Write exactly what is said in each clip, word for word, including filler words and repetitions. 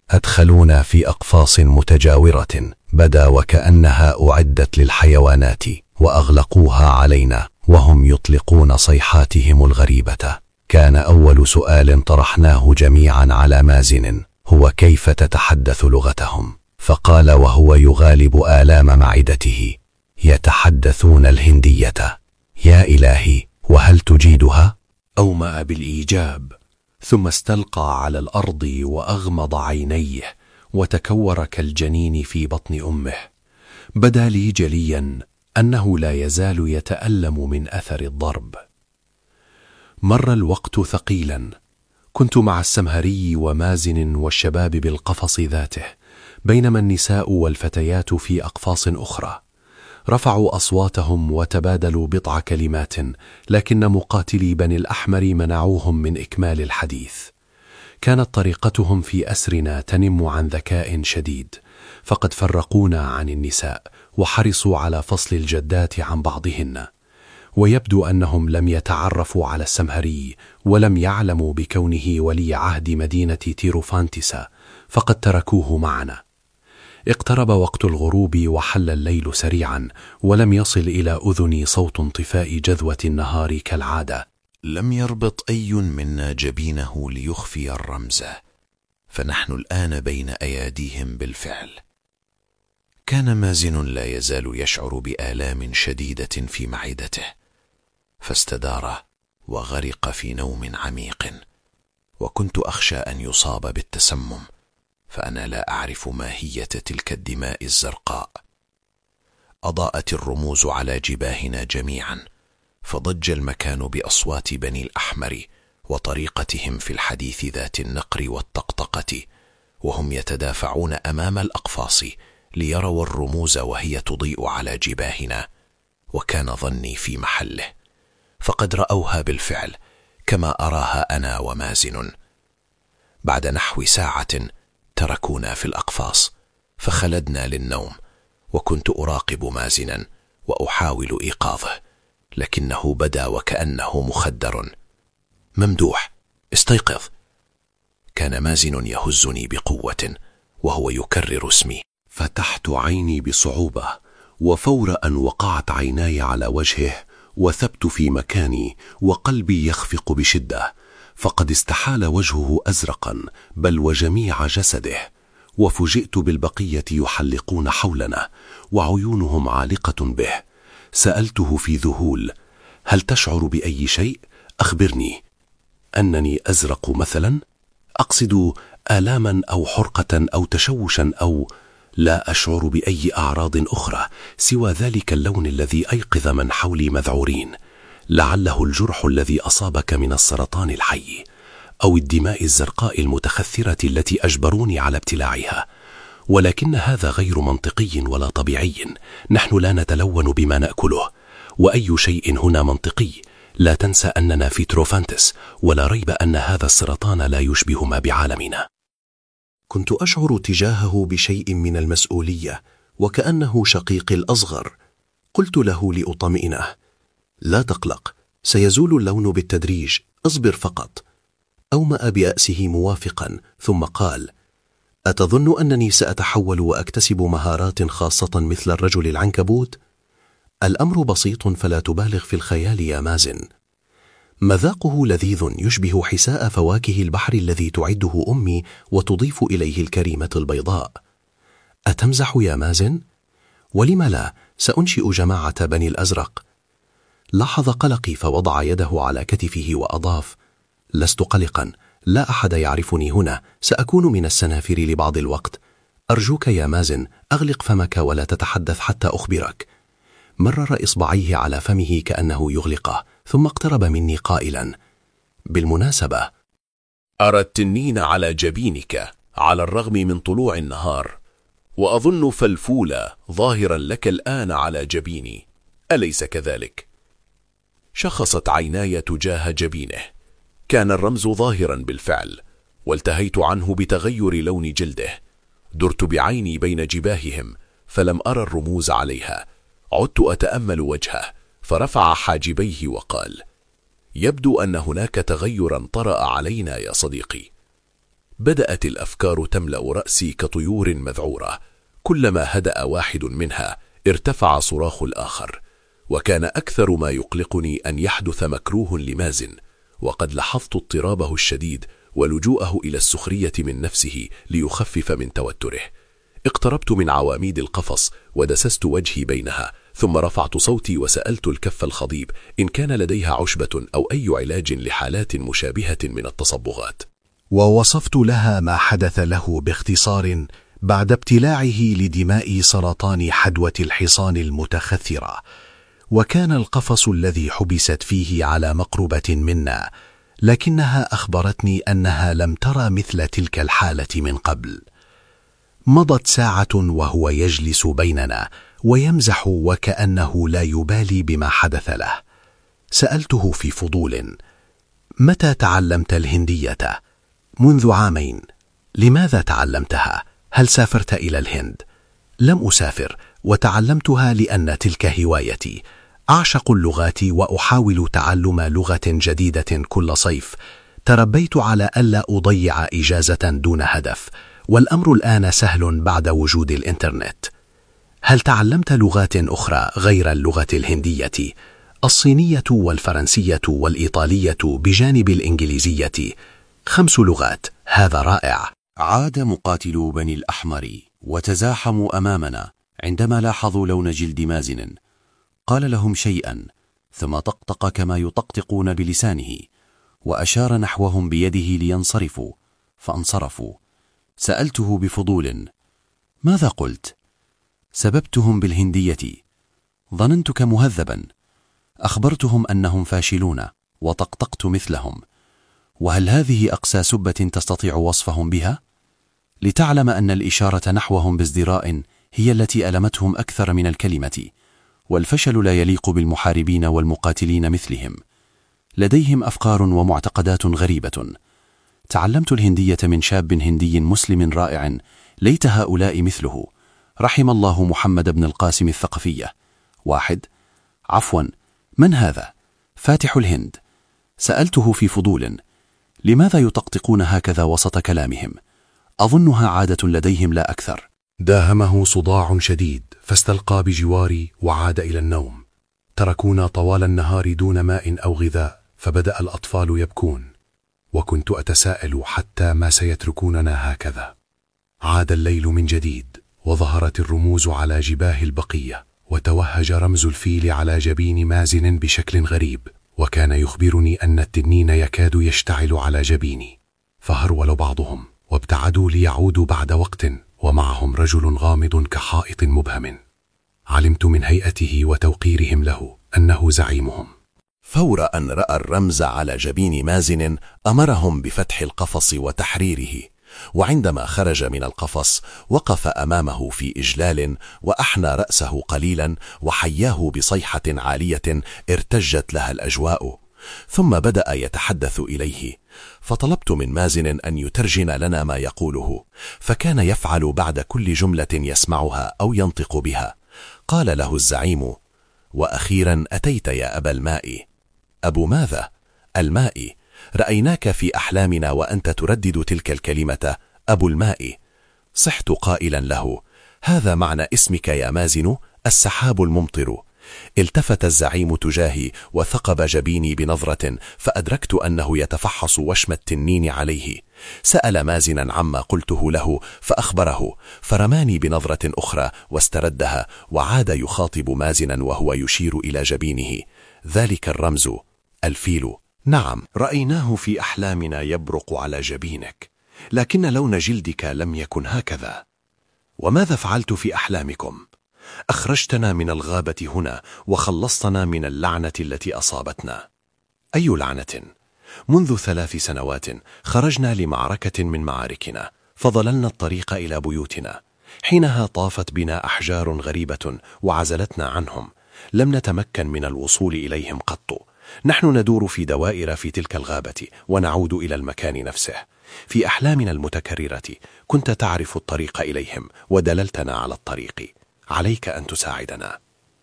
أدخلونا في أقفاص متجاورة بدا وكأنها أعدت للحيوانات، وأغلقوها علينا وهم يطلقون صيحاتهم الغريبة. كان أول سؤال طرحناه جميعا على مازن هو كيف تتحدث لغتهم، فقال وهو يغالب آلام معدته: يتحدثون الهندية. يا إلهي، وهل تجيدها؟ أومأ بالإيجاب، ثم استلقى على الأرض وأغمض عينيه وتكور كالجنين في بطن أمه. بدا لي جليا أنه لا يزال يتألم من أثر الضرب. مر الوقت ثقيلا. كنت مع السمهري ومازن والشباب بالقفص ذاته، بينما النساء والفتيات في أقفاص أخرى. رفعوا أصواتهم وتبادلوا بضع كلمات، لكن مقاتلي بني الأحمر منعوهم من إكمال الحديث. كانت طريقتهم في أسرنا تنم عن ذكاء شديد، فقد فرقونا عن النساء وحرصوا على فصل الجدات عن بعضهن، ويبدو أنهم لم يتعرفوا على السمهري ولم يعلموا بكونه ولي عهد مدينة تيروفانتسا، فقد تركوه معنا. اقترب وقت الغروب وحل الليل سريعا، ولم يصل إلى أذني صوت انطفاء جذوة النهار كالعادة. لم يربط أي منا جبينه ليخفي الرمز، فنحن الآن بين أياديهم بالفعل. كان مازن لا يزال يشعر بآلام شديدة في معدته، فاستدار وغرق في نوم عميق، وكنت أخشى أن يصاب بالتسمم، فأنا لا أعرف ماهية تلك الدماء الزرقاء. أضاءت الرموز على جباهنا جميعا، فضج المكان بأصوات بني الأحمر وطريقتهم في الحديث ذات النقر والطقطقة، وهم يتدافعون أمام الأقفاص ليروا الرموز وهي تضيء على جباهنا. وكان ظني في محله، فقد رأوها بالفعل كما أراها أنا ومازن. بعد نحو ساعة تركونا في الأقفاص، فخلدنا للنوم، وكنت أراقب مازنا وأحاول إيقاظه، لكنه بدا وكأنه مخدر. ممدوح، استيقظ! كان مازن يهزني بقوة وهو يكرر اسمي. فتحت عيني بصعوبة، وفور أن وقعت عيناي على وجهه وثبت في مكاني وقلبي يخفق بشدة، فقد استحال وجهه أزرقا بل وجميع جسده، وفجئت بالبقية يحلقون حولنا وعيونهم عالقة به. سألته في ذهول: هل تشعر بأي شيء؟ أخبرني. أنني أزرق مثلا؟ أقصد آلاما أو حرقة أو تشوشا أو... لا أشعر بأي أعراض أخرى سوى ذلك اللون الذي أيقظ من حولي مذعورين. لعله الجرح الذي أصابك من السرطان الحي، أو الدماء الزرقاء المتخثرة التي أجبروني على ابتلاعها. ولكن هذا غير منطقي ولا طبيعي. نحن لا نتلون بما نأكله، وأي شيء هنا منطقي. لا تنسى أننا في تروفانتس، ولا ريب أن هذا السرطان لا يشبه ما بعالمنا. كنت أشعر تجاهه بشيء من المسؤولية، وكأنه شقيقي الأصغر. قلت له لأطمئنه: لا تقلق، سيزول اللون بالتدريج، اصبر فقط. أومأ بأسه موافقا، ثم قال: أتظن أنني سأتحول وأكتسب مهارات خاصة مثل الرجل العنكبوت؟ الأمر بسيط، فلا تبالغ في الخيال يا مازن. مذاقه لذيذ يشبه حساء فواكه البحر الذي تعده أمي وتضيف إليه الكريمة البيضاء. أتمزح يا مازن؟ ولم لا، سأنشئ جماعة بني الأزرق. لاحظ قلقي فوضع يده على كتفه وأضاف: لست قلقا، لا أحد يعرفني هنا، سأكون من السنافر لبعض الوقت. أرجوك يا مازن، أغلق فمك ولا تتحدث حتى أخبرك. مرر إصبعيه على فمه كأنه يغلقه، ثم اقترب مني قائلا: بالمناسبة، أرى التنين على جبينك على الرغم من طلوع النهار، وأظن فلفولة ظاهرا لك الآن على جبيني، أليس كذلك؟ شخصت عيناي تجاه جبينه، كان الرمز ظاهرا بالفعل، والتهيت عنه بتغير لون جلده. درت بعيني بين جباههم فلم أرى الرموز عليها. عدت أتأمل وجهه، فرفع حاجبيه وقال: يبدو أن هناك تغيرا طرأ علينا يا صديقي. بدأت الأفكار تملأ رأسي كطيور مذعورة، كلما هدأ واحد منها ارتفع صراخ الآخر. وكان أكثر ما يقلقني أن يحدث مكروه لمازن، وقد لاحظت اضطرابه الشديد ولجوءه إلى السخرية من نفسه ليخفف من توتره. اقتربت من عواميد القفص ودسست وجهي بينها، ثم رفعت صوتي وسألت الكف الخضيب إن كان لديها عشبة أو أي علاج لحالات مشابهة من التصبغات. ووصفت لها ما حدث له باختصار بعد ابتلاعه لدماء سرطان حدوة الحصان المتخثرة، وكان القفص الذي حبست فيه على مقربة منا، لكنها أخبرتني أنها لم ترى مثل تلك الحالة من قبل. مضت ساعة وهو يجلس بيننا ويمزح وكأنه لا يبالي بما حدث له. سألته في فضول: متى تعلمت الهندية؟ منذ عامين. لماذا تعلمتها؟ هل سافرت إلى الهند؟ لم أسافر، وتعلمتها لأن تلك هوايتي. أعشق اللغات وأحاول تعلم لغة جديدة كل صيف. تربيت على ألا أضيع إجازة دون هدف، والأمر الآن سهل بعد وجود الإنترنت. هل تعلمت لغات أخرى غير اللغة الهندية؟ الصينية والفرنسية والإيطالية بجانب الإنجليزية. خمس لغات، هذا رائع. عاد مقاتلو بني الأحمر وتزاحموا أمامنا عندما لاحظوا لون جلد مازن. قال لهم شيئا ثم طقطق كما يطقطقون بلسانه، وأشار نحوهم بيده لينصرفوا، فانصرفوا. سألته بفضول: ماذا قلت؟ سببتهم بالهندية. ظننتك مهذبا. أخبرتهم أنهم فاشلون وطقطقت مثلهم. وهل هذه أقسى سبة تستطيع وصفهم بها؟ لتعلم أن الإشارة نحوهم بازدراء هي التي ألمتهم أكثر من الكلمة، والفشل لا يليق بالمحاربين والمقاتلين مثلهم. لديهم أفكار ومعتقدات غريبة. تعلمت الهندية من شاب هندي مسلم رائع، ليت هؤلاء مثله. رحم الله محمد بن القاسم الثقفية. واحد: عفوا، من هذا؟ فاتح الهند. سألته في فضول: لماذا يطقطقون هكذا وسط كلامهم؟ أظنها عادة لديهم لا أكثر. داهمه صداع شديد فاستلقى بجواري وعاد إلى النوم. تركونا طوال النهار دون ماء أو غذاء، فبدأ الأطفال يبكون، وكنت أتساءل حتى ما سيتركوننا هكذا. عاد الليل من جديد، وظهرت الرموز على جباه البقية، وتوهج رمز الفيل على جبين مازن بشكل غريب، وكان يخبرني أن التنين يكاد يشتعل على جبيني. فهرول بعضهم وابتعدوا ليعودوا بعد وقت، ومعهم رجل غامض كحائط مبهم. علمت من هيئته وتوقيرهم له أنه زعيمهم. فور أن رأى الرمز على جبين مازن أمرهم بفتح القفص وتحريره، وعندما خرج من القفص وقف أمامه في إجلال وأحنى رأسه قليلا وحياه بصيحة عالية ارتجت لها الأجواء، ثم بدأ يتحدث إليه. فطلبت من مازن أن يترجم لنا ما يقوله، فكان يفعل بعد كل جملة يسمعها أو ينطق بها. قال له الزعيم: وأخيرا أتيت يا أبا الماء. أبو ماذا؟ الماء. رأيناك في أحلامنا وأنت تردد تلك الكلمة أبو الماء. صحت قائلا له: هذا معنى اسمك يا مازن، السحاب الممطر. التفت الزعيم تجاهي وثقب جبيني بنظرة، فأدركت أنه يتفحص وشم التنين عليه. سأل مازنا عما قلته له فأخبره، فرماني بنظرة أخرى واستردها، وعاد يخاطب مازنا وهو يشير إلى جبينه. ذلك الرمز الفيل. نعم، رأيناه في أحلامنا يبرق على جبينك، لكن لون جلدك لم يكن هكذا. وماذا فعلت في أحلامكم؟ أخرجتنا من الغابة هنا وخلصتنا من اللعنة التي أصابتنا. أي لعنة؟ منذ ثلاث سنوات خرجنا لمعركة من معاركنا، فضللنا الطريق إلى بيوتنا. حينها طافت بنا أحجار غريبة وعزلتنا عنهم، لم نتمكن من الوصول إليهم قط. نحن ندور في دوائر في تلك الغابة ونعود إلى المكان نفسه. في أحلامنا المتكررة كنت تعرف الطريق إليهم ودللتنا على الطريق. عليك أن تساعدنا.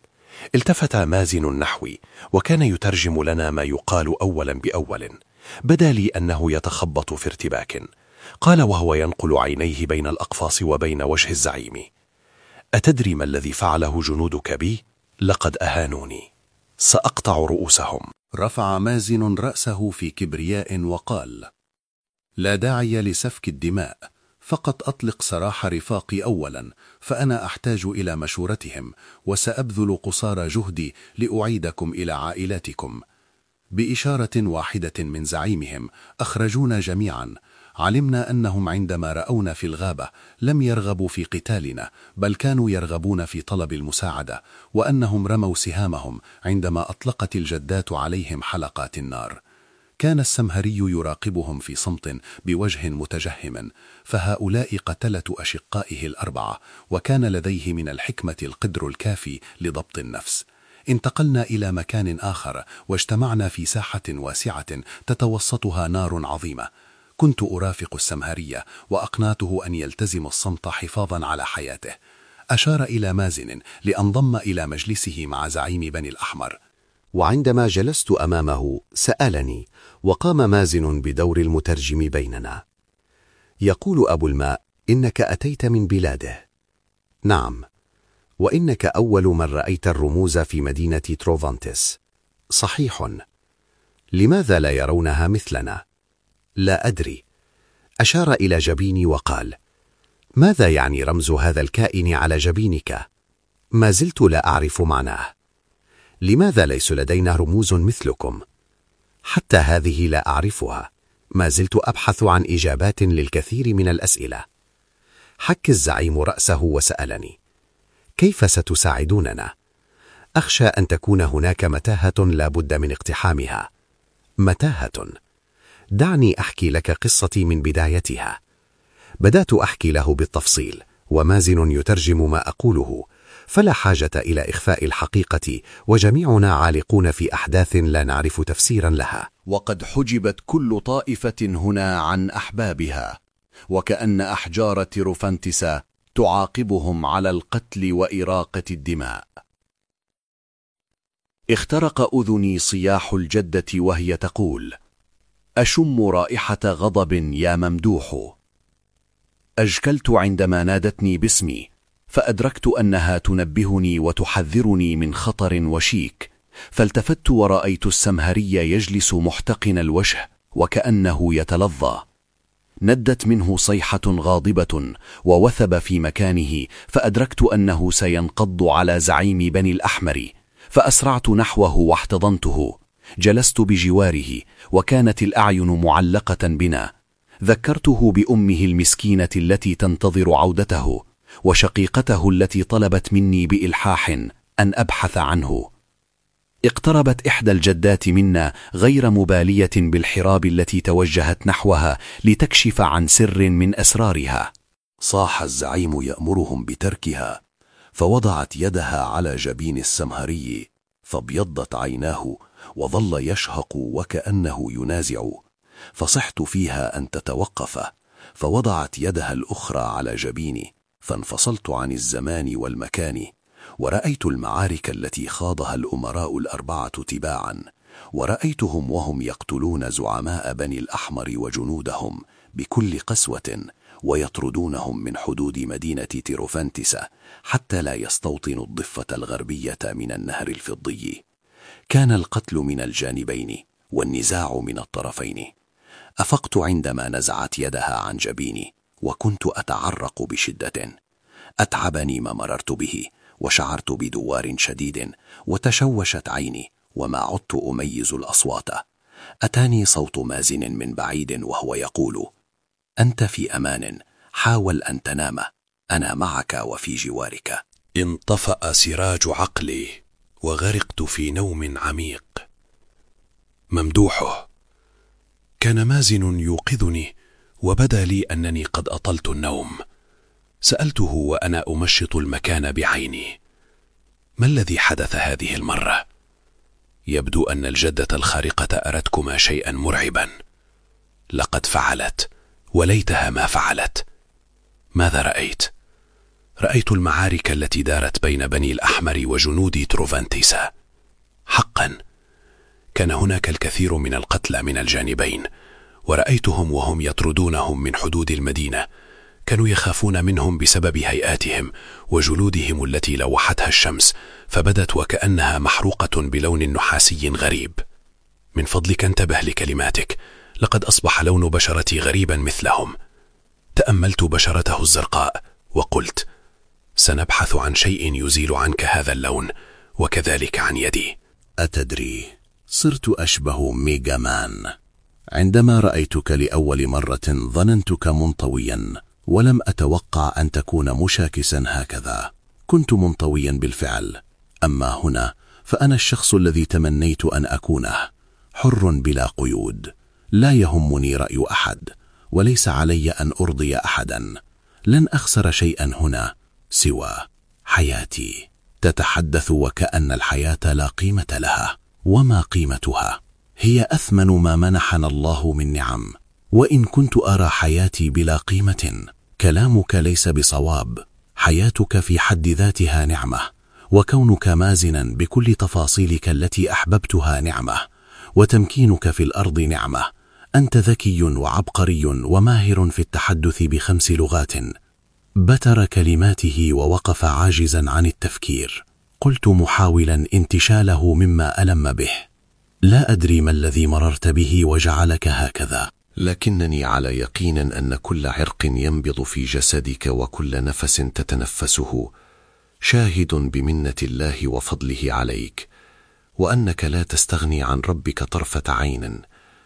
التفت مازن نحوي وكان يترجم لنا ما يقال أولا بأول. بدا لي أنه يتخبط في ارتباك. قال وهو ينقل عينيه بين الأقفاص وبين وجه الزعيم: أتدري ما الذي فعله جنودك بي؟ لقد أهانوني، سأقطع رؤوسهم. رفع مازن رأسه في كبرياء وقال: لا داعي لسفك الدماء، فقط أطلق سراح رفاقي أولا، فأنا أحتاج إلى مشورتهم، وسأبذل قصارى جهدي لأعيدكم إلى عائلاتكم. بإشارة واحدة من زعيمهم أخرجونا جميعا. علمنا أنهم عندما رأونا في الغابة لم يرغبوا في قتالنا، بل كانوا يرغبون في طلب المساعدة، وأنهم رموا سهامهم عندما أطلقت الجدات عليهم حلقات النار. كان السمهري يراقبهم في صمت بوجه متجهم، فهؤلاء قتلة أشقائه الأربعة، وكان لديه من الحكمة القدر الكافي لضبط النفس. انتقلنا إلى مكان آخر، واجتمعنا في ساحة واسعة تتوسطها نار عظيمة. كنت أرافق السمهرية، وأقنعته أن يلتزم الصمت حفاظا على حياته. أشار إلى مازن لأنضم إلى مجلسه مع زعيم بني الأحمر، وعندما جلست أمامه سألني، وقام مازن بدور المترجم بيننا. يقول أبو الماء: إنك أتيت من بلاده. نعم، وإنك أول من رأيت الرموز في مدينة تروفانتس. صحيح. لماذا لا يرونها مثلنا؟ لا أدري. أشار إلى جبيني وقال: ماذا يعني رمز هذا الكائن على جبينك؟ ما زلت لا أعرف معناه. لماذا ليس لدينا رموز مثلكم؟ حتى هذه لا أعرفها. ما زلت أبحث عن إجابات للكثير من الأسئلة. حك الزعيم رأسه وسألني: كيف ستساعدوننا؟ أخشى أن تكون هناك متاهة لا بد من اقتحامها. متاهة؟ دعني أحكي لك قصتي من بدايتها. بدأت أحكي له بالتفصيل، ومازن يترجم ما أقوله، فلا حاجة إلى إخفاء الحقيقة، وجميعنا عالقون في أحداث لا نعرف تفسيرا لها. وقد حجبت كل طائفة هنا عن أحبابها، وكأن أحجار تيروفانتس تعاقبهم على القتل وإراقة الدماء. اخترق أذني صياح الجدة وهي تقول: أشم رائحة غضب يا ممدوح. أجكلت عندما نادتني باسمي، فأدركت أنها تنبهني وتحذرني من خطر وشيك، فالتفت ورأيت السمهري يجلس محتقن الوجه وكأنه يتلظى. ندت منه صيحة غاضبة ووثب في مكانه، فأدركت أنه سينقض على زعيم بني الأحمر، فأسرعت نحوه واحتضنته. جلست بجواره، وكانت الأعين معلقة بنا. ذكرته بأمه المسكينة التي تنتظر عودته، وشقيقته التي طلبت مني بإلحاح أن أبحث عنه. اقتربت إحدى الجدات منا غير مبالية بالحراب التي توجهت نحوها لتكشف عن سر من أسرارها. صاح الزعيم يأمرهم بتركها، فوضعت يدها على جبين السمهري، فابيضت عيناه وظل يشهق وكأنه ينازع. فصحت فيها أن تتوقف، فوضعت يدها الأخرى على جبيني، فانفصلت عن الزمان والمكان، ورأيت المعارك التي خاضها الأمراء الأربعة تباعا، ورأيتهم وهم يقتلون زعماء بني الأحمر وجنودهم بكل قسوة، ويطردونهم من حدود مدينة تيروفانتس حتى لا يستوطنوا الضفة الغربية من النهر الفضي. كان القتل من الجانبين والنزاع من الطرفين. أفقت عندما نزعت يدها عن جبيني، وكنت أتعرق بشدة. أتعبني ما مررت به، وشعرت بدوار شديد، وتشوشت عيني، وما عدت أميز الأصوات. أتاني صوت مازن من بعيد وهو يقول: أنت في أمان، حاول أن تنام، أنا معك وفي جوارك. انطفأ سراج عقلي، وغرقت في نوم عميق. ممدوحه. كان مازن يوقظني، وبدا لي أنني قد أطلت النوم. سألته وأنا أمشط المكان بعيني: ما الذي حدث هذه المرة؟ يبدو أن الجدة الخارقة أردتكما شيئا مرعبا. لقد فعلت، وليتها ما فعلت. ماذا رأيت؟ رأيت المعارك التي دارت بين بني الأحمر وجنود تروفانتس. حقا كان هناك الكثير من القتلى من الجانبين، ورأيتهم وهم يطردونهم من حدود المدينة. كانوا يخافون منهم بسبب هيئاتهم وجلودهم التي لوحتها الشمس، فبدت وكأنها محروقة بلون نحاسي غريب. من فضلك انتبه لكلماتك، لقد أصبح لون بشرتي غريبا مثلهم. تأملت بشرته الزرقاء وقلت: سنبحث عن شيء يزيل عنك هذا اللون، وكذلك عن يدي. أتدري، صرت أشبه ميغا مان. عندما رأيتك لأول مرة ظننتك منطويا، ولم أتوقع أن تكون مشاكسا هكذا. كنت منطويا بالفعل، أما هنا فأنا الشخص الذي تمنيت أن أكونه، حر بلا قيود، لا يهمني رأي أحد، وليس علي أن أرضي أحدا. لن أخسر شيئا هنا سوى حياتي. تتحدث وكأن الحياة لا قيمة لها، وما قيمتها؟ هي أثمن ما منحنا الله من نعم، وإن كنت أرى حياتي بلا قيمة، كلامك ليس بصواب. حياتك في حد ذاتها نعمة، وكونك مازنا بكل تفاصيلك التي أحببتها نعمة، وتمكينك في الأرض نعمة. أنت ذكي وعبقري وماهر في التحدث بخمس لغات. بتر كلماته ووقف عاجزا عن التفكير. قلت محاولا انتشاله مما ألم به: لا أدري ما الذي مررت به وجعلك هكذا، لكنني على يقين أن كل عرق ينبض في جسدك وكل نفس تتنفسه شاهد بمنة الله وفضله عليك، وأنك لا تستغني عن ربك طرفة عين.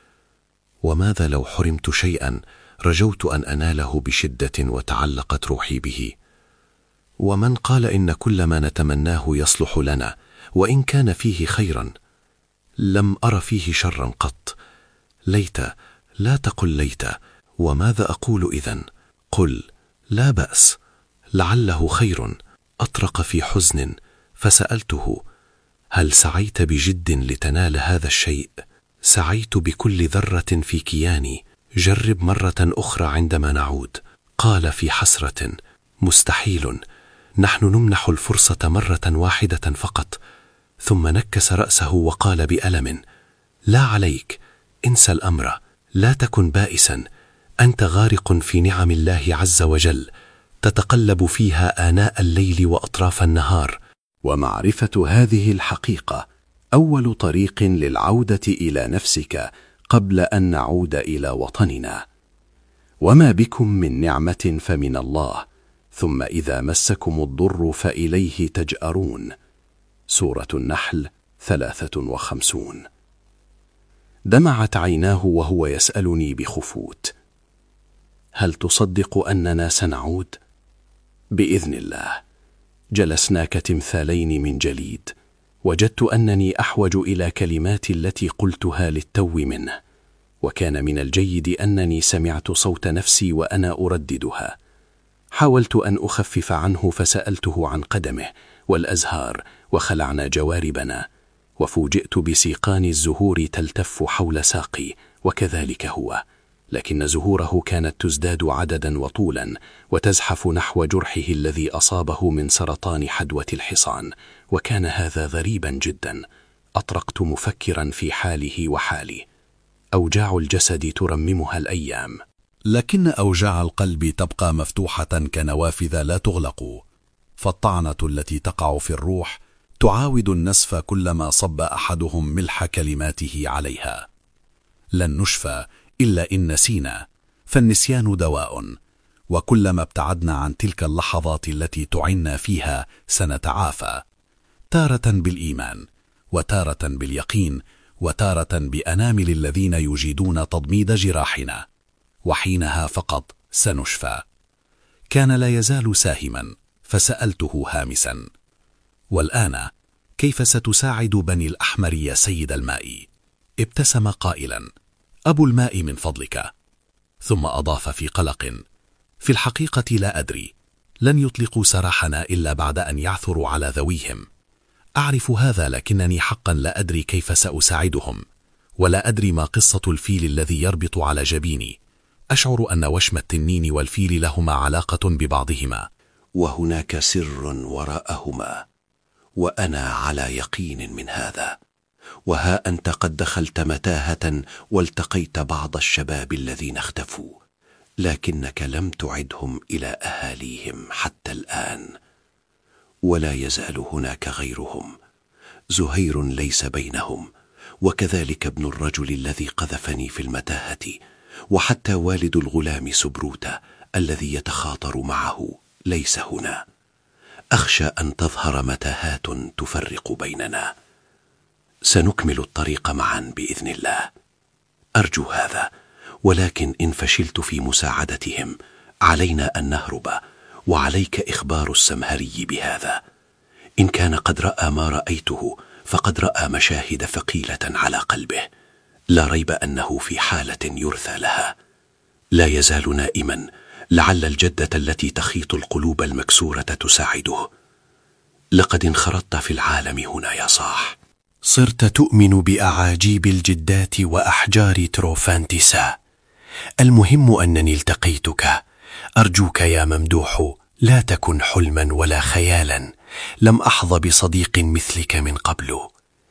وماذا لو حرمت شيئا رجوت أن أناله بشدة وتعلقت روحي به؟ ومن قال إن كل ما نتمناه يصلح لنا وإن كان فيه خيرا؟ لم أر فيه شرا قط. ليت، لا تقل ليت. وماذا أقول إذن؟ قل لا بأس، لعله خير. أطرق في حزن، فسألته: هل سعيت بجد لتنال هذا الشيء؟ سعيت بكل ذرة في كياني. جرب مرة أخرى عندما نعود. قال في حسرة: مستحيل، نحن نمنح الفرصة مرة واحدة فقط. ثم نكس رأسه وقال بألم: لا عليك، انسى الأمر، لا تكن بائسا. أنت غارق في نعم الله عز وجل، تتقلب فيها آناء الليل وأطراف النهار. ومعرفة هذه الحقيقة أول طريق للعودة إلى نفسك قبل أن نعود إلى وطننا. وما بكم من نعمة فمن الله، ثم إذا مسكم الضر فإليه تجأرون. سورة النحل ثلاثة وخمسون. دمعت عيناه وهو يسألني بخفوت: هل تصدق أننا سنعود؟ بإذن الله. جلسنا كتمثالين من جليد. وجدت أنني أحوج إلى كلمات التي قلتها للتو منه، وكان من الجيد أنني سمعت صوت نفسي وأنا أرددها. حاولت أن أخفف عنه فسألته عن قدمه والأزهار، وخلعنا جواربنا، وفوجئت بسيقان الزهور تلتف حول ساقي، وكذلك هو، لكن زهوره كانت تزداد عددا وطولا وتزحف نحو جرحه الذي أصابه من سرطان حدوة الحصان، وكان هذا غريبا جدا. أطرقت مفكرا في حاله وحالي. أوجاع الجسد ترممها الأيام، لكن أوجاع القلب تبقى مفتوحة كنوافذ لا تغلق، فالطعنة التي تقع في الروح تعاود النسف كلما صب أحدهم ملح كلماته عليها. لن نشفى إلا إن نسينا، فالنسيان دواء، وكلما ابتعدنا عن تلك اللحظات التي تعنا فيها سنتعافى، تارة بالإيمان، وتارة باليقين، وتارة بأنامل الذين يجيدون تضميد جراحنا، وحينها فقط سنشفى. كان لا يزال ساهما، فسألته هامسا: والآن كيف ستساعد بني الأحمر يا سيد الماء؟ ابتسم قائلا: أبو الماء من فضلك. ثم أضاف في قلق: في الحقيقة لا أدري، لن يطلقوا سراحنا إلا بعد أن يعثروا على ذويهم. أعرف هذا، لكنني حقا لا أدري كيف سأساعدهم، ولا أدري ما قصة الفيل الذي يربط على جبيني. أشعر أن وشم التنين والفيل لهما علاقة ببعضهما، وهناك سر وراءهما، وأنا على يقين من هذا. وها أنت قد دخلت متاهة والتقيت بعض الشباب الذين اختفوا، لكنك لم تعدهم إلى أهاليهم حتى الآن، ولا يزال هناك غيرهم. زهير ليس بينهم، وكذلك ابن الرجل الذي قذفني في المتاهة، وحتى والد الغلام سبروتة الذي يتخاطر معه ليس هنا. أخشى أن تظهر متاهات تفرق بيننا. سنكمل الطريق معا بإذن الله، أرجو هذا، ولكن إن فشلت في مساعدتهم علينا أن نهرب، وعليك إخبار السمهري بهذا. إن كان قد رأى ما رأيته فقد رأى مشاهد ثقيلة على قلبه، لا ريب أنه في حالة يرثى لها. لا يزال نائما، لعل الجدة التي تخيط القلوب المكسورة تساعده. لقد انخرطت في العالم هنا يا صاح. صرت تؤمن بأعاجيب الجدات وأحجار تروفانتسا. المهم أنني التقيتك. أرجوك يا ممدوح لا تكن حلما ولا خيالا. لم أحظ بصديق مثلك من قبل.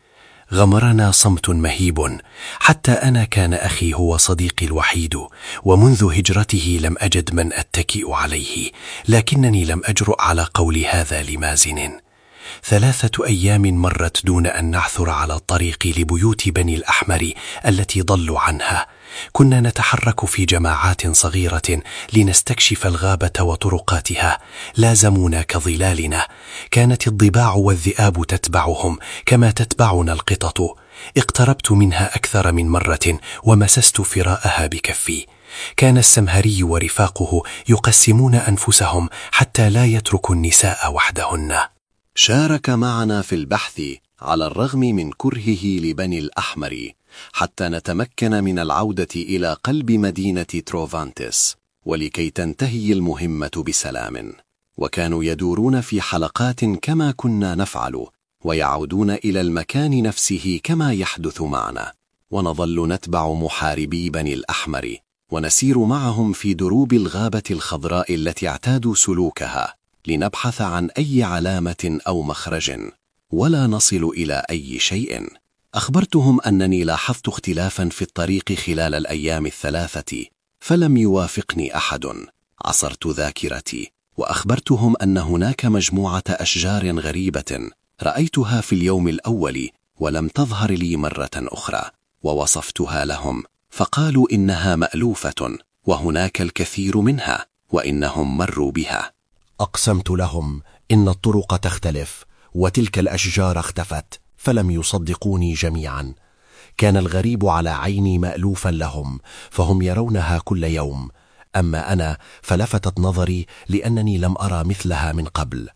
غمرنا صمت مهيب، حتى أنا كان أخي هو صديقي الوحيد، ومنذ هجرته لم أجد من أتكئ عليه، لكنني لم أجرؤ على قول هذا لمازن. ثلاثة أيام مرت دون أن نعثر على الطريق لبيوت بني الأحمر التي ضلوا عنها. كنا نتحرك في جماعات صغيرة لنستكشف الغابة وطرقاتها. لازمونا كظلالنا. كانت الضباع والذئاب تتبعهم كما تتبعنا القطط. اقتربت منها أكثر من مرة ومسست فراءها بكفي. كان السمهري ورفاقه يقسمون أنفسهم حتى لا يتركوا النساء وحدهن. شارك معنا في البحث على الرغم من كرهه لبني الأحمر، حتى نتمكن من العودة إلى قلب مدينة تروفانتس، ولكي تنتهي المهمة بسلام. وكانوا يدورون في حلقات كما كنا نفعل، ويعودون إلى المكان نفسه كما يحدث معنا، ونظل نتبع محاربي بني الأحمر، ونسير معهم في دروب الغابة الخضراء التي اعتادوا سلوكها، لنبحث عن أي علامة أو مخرج، ولا نصل إلى أي شيء. أخبرتهم أنني لاحظت اختلافا في الطريق خلال الأيام الثلاثة، فلم يوافقني أحد. عصرت ذاكرتي وأخبرتهم أن هناك مجموعة أشجار غريبة رأيتها في اليوم الأول ولم تظهر لي مرة أخرى، ووصفتها لهم، فقالوا إنها مألوفة وهناك الكثير منها، وإنهم مروا بها. أقسمت لهم إن الطرق تختلف وتلك الأشجار اختفت، فلم يصدقوني جميعا. كان الغريب على عيني مألوفا لهم، فهم يرونها كل يوم، أما أنا فلفتت نظري لأنني لم أرى مثلها من قبل.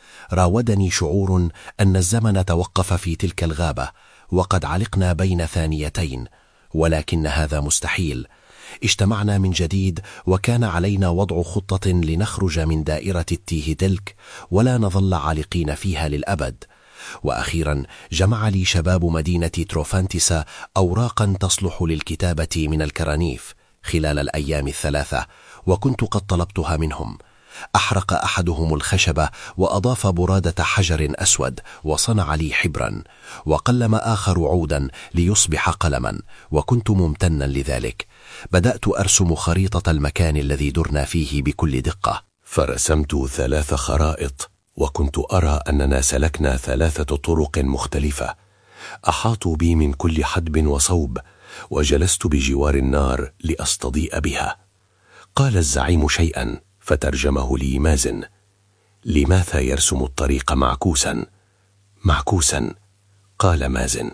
راودني شعور أن الزمن توقف في تلك الغابة، وقد علقنا بين ثانيتين، ولكن هذا مستحيل. اجتمعنا من جديد، وكان علينا وضع خطة لنخرج من دائرة التيه تلك ولا نظل عالقين فيها للأبد. وأخيرا جمع لي شباب مدينة تروفانتسا أوراقا تصلح للكتابة من الكرانيف خلال الأيام الثلاثة، وكنت قد طلبتها منهم. أحرق أحدهم الخشبة وأضاف برادة حجر أسود وصنع لي حبرا، وقلم آخر عودا ليصبح قلما، وكنت ممتنا لذلك. بدأت أرسم خريطة المكان الذي درنا فيه بكل دقة. فرسمت ثلاث خرائط، وكنت أرى أننا سلكنا ثلاثة طرق مختلفة. أحاطوا بي من كل حدب وصوب، وجلست بجوار النار لأستضيء بها. قال الزعيم شيئا فترجمه لي مازن. لماذا يرسم الطريق معكوسا؟ معكوسا، قال مازن.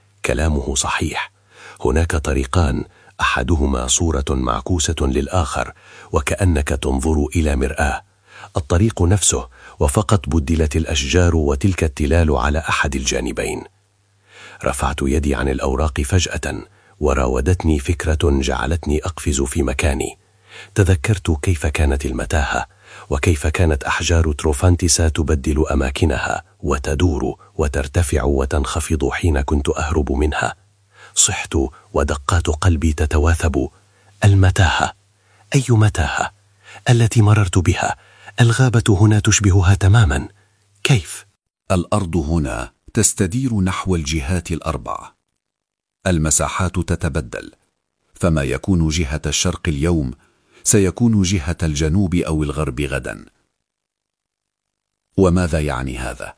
كلامه صحيح، هناك طريقان، أحدهما صورة معكوسة للآخر، وكأنك تنظر إلى مرآة. الطريق نفسه، وفقط بدلت الأشجار وتلك التلال على أحد الجانبين. رفعت يدي عن الأوراق فجأة، وراودتني فكرة جعلتني أقفز في مكاني. تذكرت كيف كانت المتاهة، وكيف كانت أحجار تروفانتسا تبدل أماكنها وتدور وترتفع وتنخفض حين كنت أهرب منها. صحت ودقات قلبي تتواثب. المتاهة؟ أي متاهة؟ التي مررت بها. الغابة هنا تشبهها تماما. كيف؟ الأرض هنا تستدير نحو الجهات الأربع. المساحات تتبدل، فما يكون جهة الشرق اليوم سيكون جهة الجنوب أو الغرب غدا. وماذا يعني هذا؟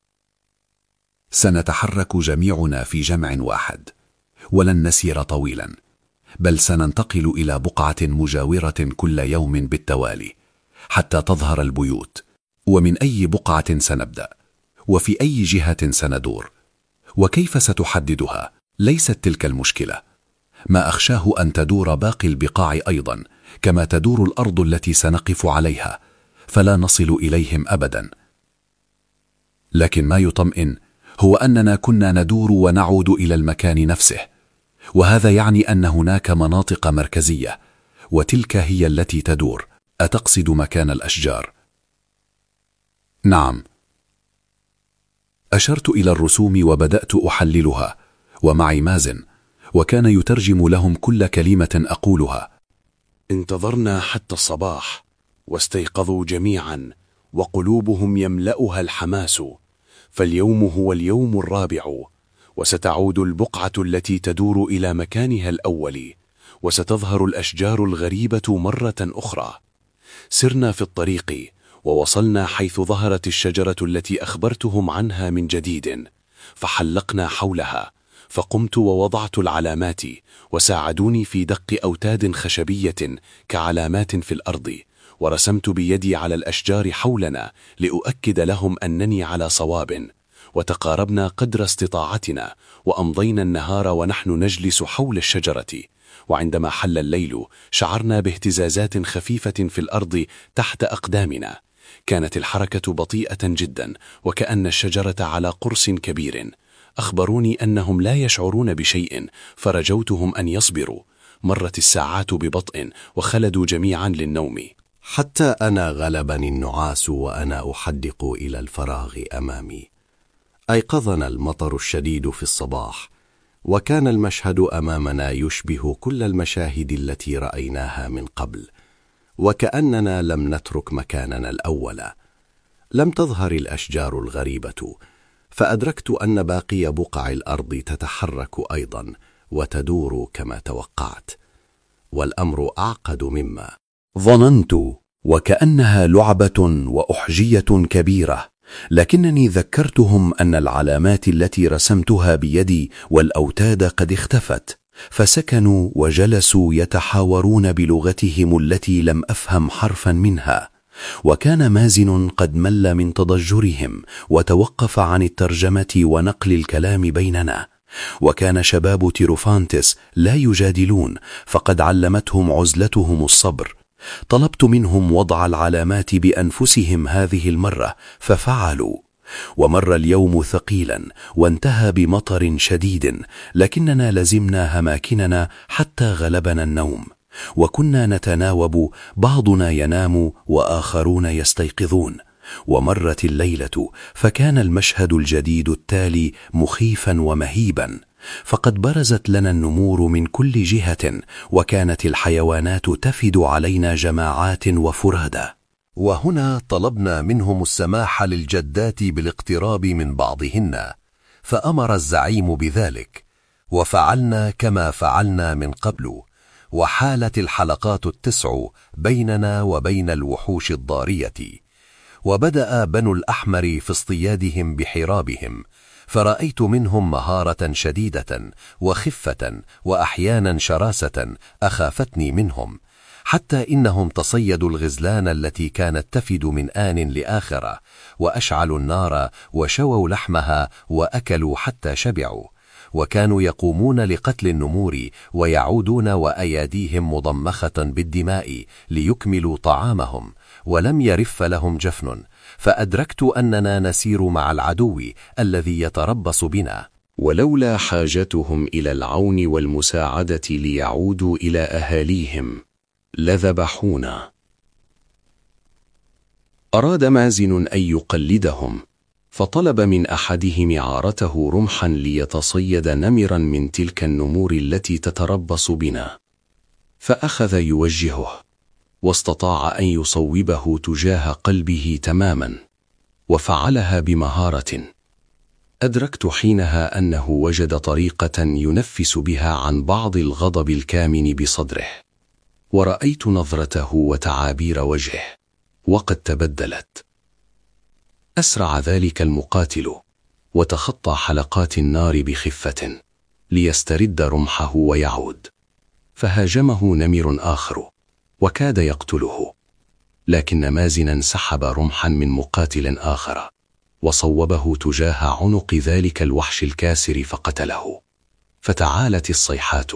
سنتحرك جميعنا في جمع واحد، ولن نسير طويلا، بل سننتقل إلى بقعة مجاورة كل يوم بالتوالي حتى تظهر البيوت. ومن أي بقعة سنبدأ؟ وفي أي جهة سندور؟ وكيف ستحددها؟ ليست تلك المشكلة. ما أخشاه أن تدور باقي البقاع أيضا كما تدور الأرض التي سنقف عليها، فلا نصل إليهم أبدا. لكن ما يطمئن هو أننا كنا ندور ونعود إلى المكان نفسه، وهذا يعني أن هناك مناطق مركزية، وتلك هي التي تدور. أتقصد مكان الأشجار؟ نعم. أشرت إلى الرسوم وبدأت أحللها، ومعي مازن، وكان يترجم لهم كل كلمة أقولها. انتظرنا حتى الصباح، واستيقظوا جميعا وقلوبهم يملأها الحماس، فاليوم هو اليوم الرابع، وستعود البقعة التي تدور إلى مكانها الأول، وستظهر الأشجار الغريبة مرة أخرى. سرنا في الطريق ووصلنا حيث ظهرت الشجرة التي أخبرتهم عنها من جديد، فحلقنا حولها، فقمت ووضعت العلامات، وساعدوني في دق أوتاد خشبية كعلامات في الأرض، ورسمت بيدي على الأشجار حولنا لأؤكد لهم أنني على صواب. وتقاربنا قدر استطاعتنا، وأمضينا النهار ونحن نجلس حول الشجرة. وعندما حل الليل شعرنا باهتزازات خفيفة في الأرض تحت أقدامنا. كانت الحركة بطيئة جدا، وكأن الشجرة على قرص كبير. أخبروني أنهم لا يشعرون بشيء، فرجوتهم أن يصبروا. مرت الساعات ببطء، وخلدوا جميعا للنوم. حتى أنا غلبني النعاس وأنا أحدق إلى الفراغ أمامي. أيقظنا المطر الشديد في الصباح، وكان المشهد أمامنا يشبه كل المشاهد التي رأيناها من قبل، وكأننا لم نترك مكاننا الأول. لم تظهر الأشجار الغريبة، فأدركت أن باقي بقع الأرض تتحرك أيضا وتدور كما توقعت، والأمر أعقد مما ظننت، وكأنها لعبة وأحجية كبيرة. لكنني ذكرتهم أن العلامات التي رسمتها بيدي والأوتاد قد اختفت، فسكنوا وجلسوا يتحاورون بلغتهم التي لم أفهم حرفا منها. وكان مازن قد مل من تضجرهم وتوقف عن الترجمة ونقل الكلام بيننا، وكان شباب تيروفانتس لا يجادلون، فقد علمتهم عزلتهم الصبر. طلبت منهم وضع العلامات بأنفسهم هذه المرة، ففعلوا. ومر اليوم ثقيلا وانتهى بمطر شديد، لكننا لزمنا أماكننا حتى غلبنا النوم، وكنا نتناوب، بعضنا ينام وآخرون يستيقظون. ومرت الليلة، فكان المشهد الجديد التالي مخيفا ومهيبا، فقد برزت لنا النمور من كل جهة، وكانت الحيوانات تفد علينا جماعات وفرادى. وهنا طلبنا منهم السماح للجدات بالاقتراب من بعضهن، فأمر الزعيم بذلك، وفعلنا كما فعلنا من قبل، وحالت الحلقات التسع بيننا وبين الوحوش الضارية. وبدأ بنو الأحمر في اصطيادهم بحرابهم، فرأيت منهم مهارة شديدة وخفة وأحيانا شراسة أخافتني منهم، حتى إنهم تصيدوا الغزلان التي كانت تفد من آن لآخر، وأشعلوا النار وشووا لحمها وأكلوا حتى شبعوا. وكانوا يقومون لقتل النمور ويعودون وأياديهم مضمخة بالدماء ليكملوا طعامهم، ولم يرف لهم جفن، فأدركت أننا نسير مع العدو الذي يتربص بنا. ولولا حاجتهم إلى العون والمساعدة ليعودوا إلى أهاليهم لذبحونا. أراد مازن أن يقلدهم، فطلب من أحدهم عارته رمحا ليتصيد نمرا من تلك النمور التي تتربص بنا، فأخذ يوجهه، واستطاع أن يصوبه تجاه قلبه تماما، وفعلها بمهارة. أدركت حينها أنه وجد طريقة ينفس بها عن بعض الغضب الكامن بصدره، ورأيت نظرته وتعابير وجهه وقد تبدلت. أسرع ذلك المقاتل وتخطى حلقات النار بخفة ليسترد رمحه ويعود، فهاجمه نمر آخر وكاد يقتله، لكن مازنا سحب رمحا من مقاتل آخر وصوبه تجاه عنق ذلك الوحش الكاسر فقتله. فتعالت الصيحات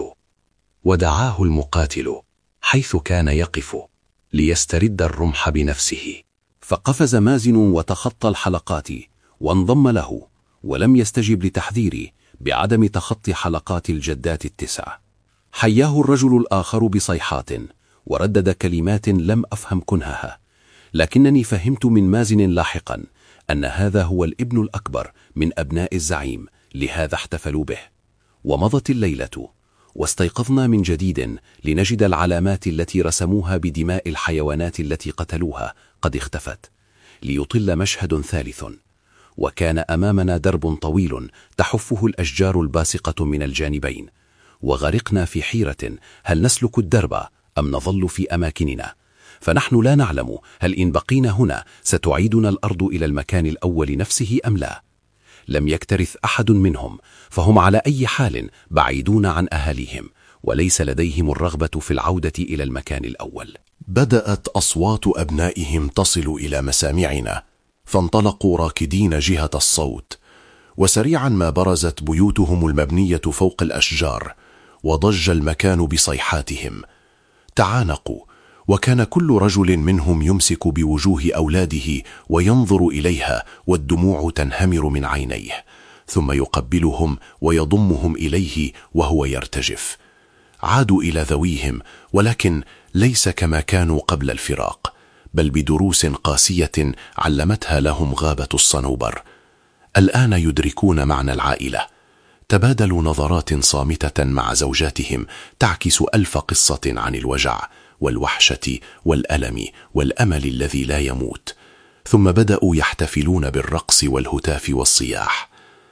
ودعاه المقاتل حيث كان يقف ليسترد الرمح بنفسه، فقفز مازن وتخطى الحلقات وانضم له، ولم يستجب لتحذيري بعدم تخطي حلقات الجدات التسع. حياه الرجل الآخر بصيحات وردد كلمات لم أفهم كنهها، لكنني فهمت من مازن لاحقا أن هذا هو الابن الأكبر من أبناء الزعيم، لهذا احتفلوا به. ومضت الليلة واستيقظنا من جديد لنجد العلامات التي رسموها بدماء الحيوانات التي قتلوها قد اختفت، ليطل مشهد ثالث. وكان أمامنا درب طويل تحفه الأشجار الباسقة من الجانبين، وغرقنا في حيرة هل نسلك الدرب أم نظل في أماكننا، فنحن لا نعلم هل إن بقينا هنا ستعيدنا الأرض إلى المكان الأول نفسه أم لا. لم يكترث أحد منهم، فهم على أي حال بعيدون عن أهاليهم، وليس لديهم الرغبة في العودة إلى المكان الأول. بدأت أصوات أبنائهم تصل إلى مسامعنا، فانطلقوا راكدين جهة الصوت، وسريعا ما برزت بيوتهم المبنية فوق الأشجار، وضج المكان بصيحاتهم. تعانقوا، وكان كل رجل منهم يمسك بوجوه أولاده وينظر إليها والدموع تنهمر من عينيه، ثم يقبلهم ويضمهم إليه وهو يرتجف. عادوا إلى ذويهم، ولكن ليس كما كانوا قبل الفراق، بل بدروس قاسية علمتها لهم غابة الصنوبر. الآن يدركون معنى العائلة. تبادلوا نظرات صامتة مع زوجاتهم تعكس ألف قصة عن الوجع والوحشة والألم والأمل الذي لا يموت، ثم بدأوا يحتفلون بالرقص والهتاف والصياح.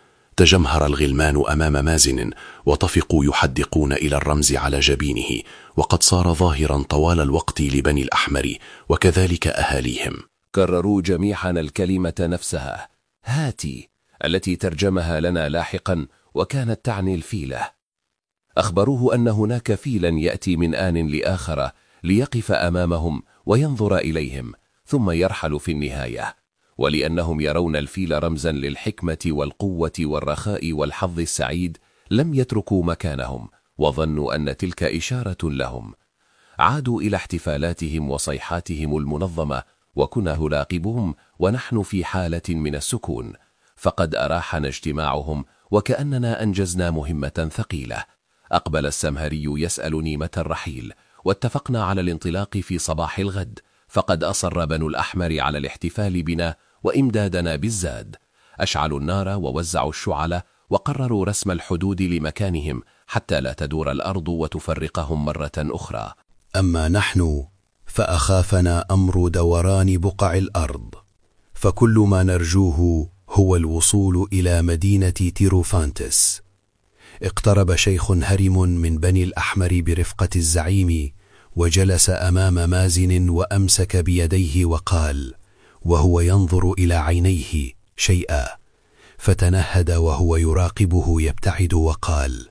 تجمهر الغلمان أمام مازن وطفقوا يحدقون إلى الرمز على جبينه، وقد صار ظاهرا طوال الوقت لبني الأحمر وكذلك أهاليهم. كرروا جميعا الكلمة نفسها، هاتي، التي ترجمها لنا لاحقا وكانت تعني الفيلة. أخبروه أن هناك فيلا يأتي من آن لآخر ليقف أمامهم وينظر إليهم ثم يرحل في النهاية، ولأنهم يرون الفيل رمزا للحكمة والقوة والرخاء والحظ السعيد لم يتركوا مكانهم، وظنوا أن تلك إشارة لهم. عادوا إلى احتفالاتهم وصيحاتهم المنظمة، وكنا نراقبهم ونحن في حالة من السكون، فقد أراحنا اجتماعهم وكأننا أنجزنا مهمة ثقيلة. أقبل السمهري يسألني متى الرحيل، واتفقنا على الانطلاق في صباح الغد، فقد أصر بنو الأحمر على الاحتفال بنا وإمدادنا بالزاد. أشعلوا النار ووزعوا الشعل، وقرروا رسم الحدود لمكانهم حتى لا تدور الأرض وتفرقهم مرة أخرى. أما نحن فأخافنا أمر دوران بقع الأرض، فكل ما نرجوه هو الوصول إلى مدينة تيروفانتس. اقترب شيخ هرم من بني الأحمر برفقة الزعيم، وجلس أمام مازن وأمسك بيديه وقال، وهو ينظر إلى عينيه شيئا، فتنهد وهو يراقبه يبتعد وقال: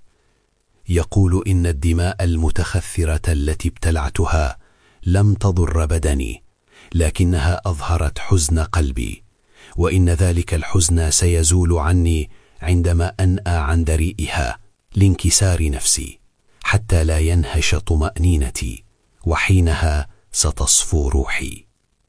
يقول إن الدماء المتخثرة التي ابتلعتها لم تضر بدني، لكنها أظهرت حزن قلبي، وإن ذلك الحزن سيزول عني عندما أنأى عن دريئها لانكسار نفسي، حتى لا ينهش طمأنينتي، وحينها ستصفو روحي.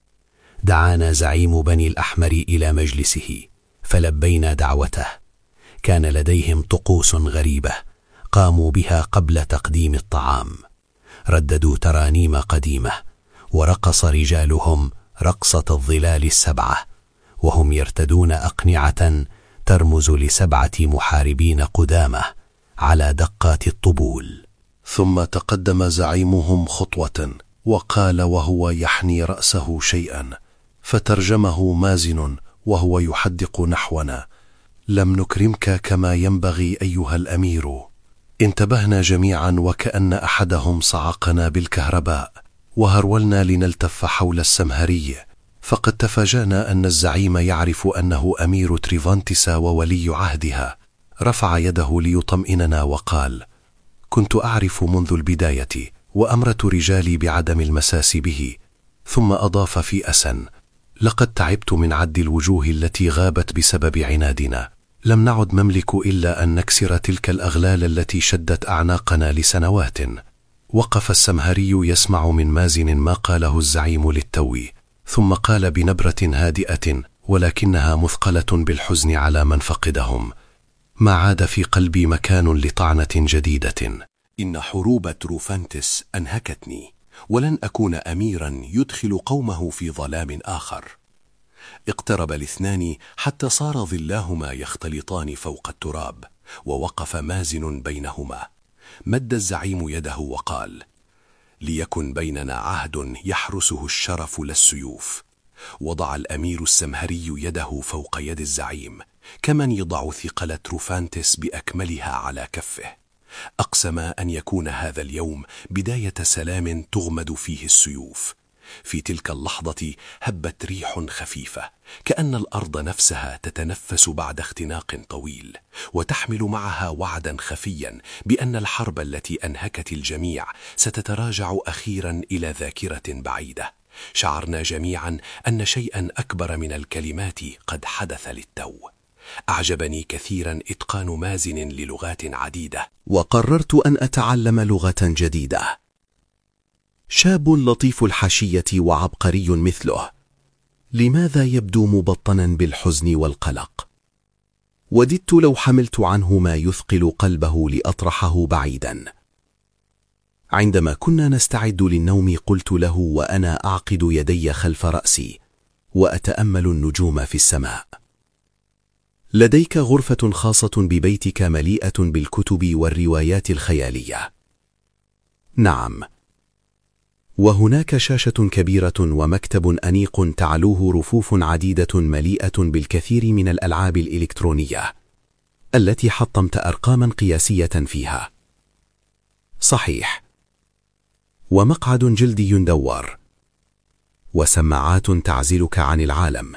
دعانا زعيم بني الأحمر إلى مجلسه، فلبينا دعوته. كان لديهم طقوس غريبة قاموا بها قبل تقديم الطعام. رددوا ترانيم قديمة، ورقص رجالهم رقصة الظلال السبعة، وهم يرتدون أقنعة ترمز لسبعة محاربين قدامى على دقات الطبول. ثم تقدم زعيمهم خطوة وقال وهو يحني رأسه شيئا، فترجمه مازن وهو يحدق نحونا: لم نكرمك كما ينبغي أيها الأمير. انتبهنا جميعا وكأن أحدهم صعقنا بالكهرباء، وهرولنا لنلتف حول السمهري، فقد تفاجأنا أن الزعيم يعرف أنه أمير تريفانتسا وولي عهدها. رفع يده ليطمئننا وقال: كنت أعرف منذ البداية، وأمرت رجالي بعدم المساس به. ثم أضاف في أسن: لقد تعبت من عد الوجوه التي غابت بسبب عنادنا. لم نعد نملك إلا أن نكسر تلك الأغلال التي شدت أعناقنا لسنوات. وقف السمهري يسمع من مازن ما قاله الزعيم للتو، ثم قال بنبرة هادئة ولكنها مثقلة بالحزن على من فقدهم: ما عاد في قلبي مكان لطعنة جديدة. إن حروب تروفانتس أنهكتني، ولن أكون أميرا يدخل قومه في ظلام آخر. اقترب الاثنان حتى صار ظلاهما يختلطان فوق التراب، ووقف مازن بينهما. مد الزعيم يده وقال: ليكن بيننا عهد يحرسه الشرف لا السيوف. وضع الأمير السمهري يده فوق يد الزعيم، كمن يضع ثقل تروفانتس بأكملها على كفه. أقسم أن يكون هذا اليوم بداية سلام تغمد فيه السيوف. في تلك اللحظة هبت ريح خفيفة، كأن الأرض نفسها تتنفس بعد اختناق طويل، وتحمل معها وعدا خفيا بأن الحرب التي أنهكت الجميع ستتراجع أخيرا إلى ذاكرة بعيدة. شعرنا جميعا أن شيئا أكبر من الكلمات قد حدث للتو. أعجبني كثيرا إتقان مازن للغات عديدة، وقررت أن أتعلم لغة جديدة. شاب لطيف الحشية وعبقري مثله، لماذا يبدو مبطنا بالحزن والقلق؟ وددت لو حملت عنه ما يثقل قلبه لأطرحه بعيدا. عندما كنا نستعد للنوم قلت له وأنا أعقد يدي خلف رأسي وأتأمل النجوم في السماء: لديك غرفة خاصة ببيتك مليئة بالكتب والروايات الخيالية. نعم، وهناك شاشة كبيرة ومكتب أنيق تعلوه رفوف عديدة مليئة بالكثير من الألعاب الإلكترونية التي حطمت أرقاما قياسية فيها. صحيح، ومقعد جلدي دوار، وسماعات تعزلك عن العالم،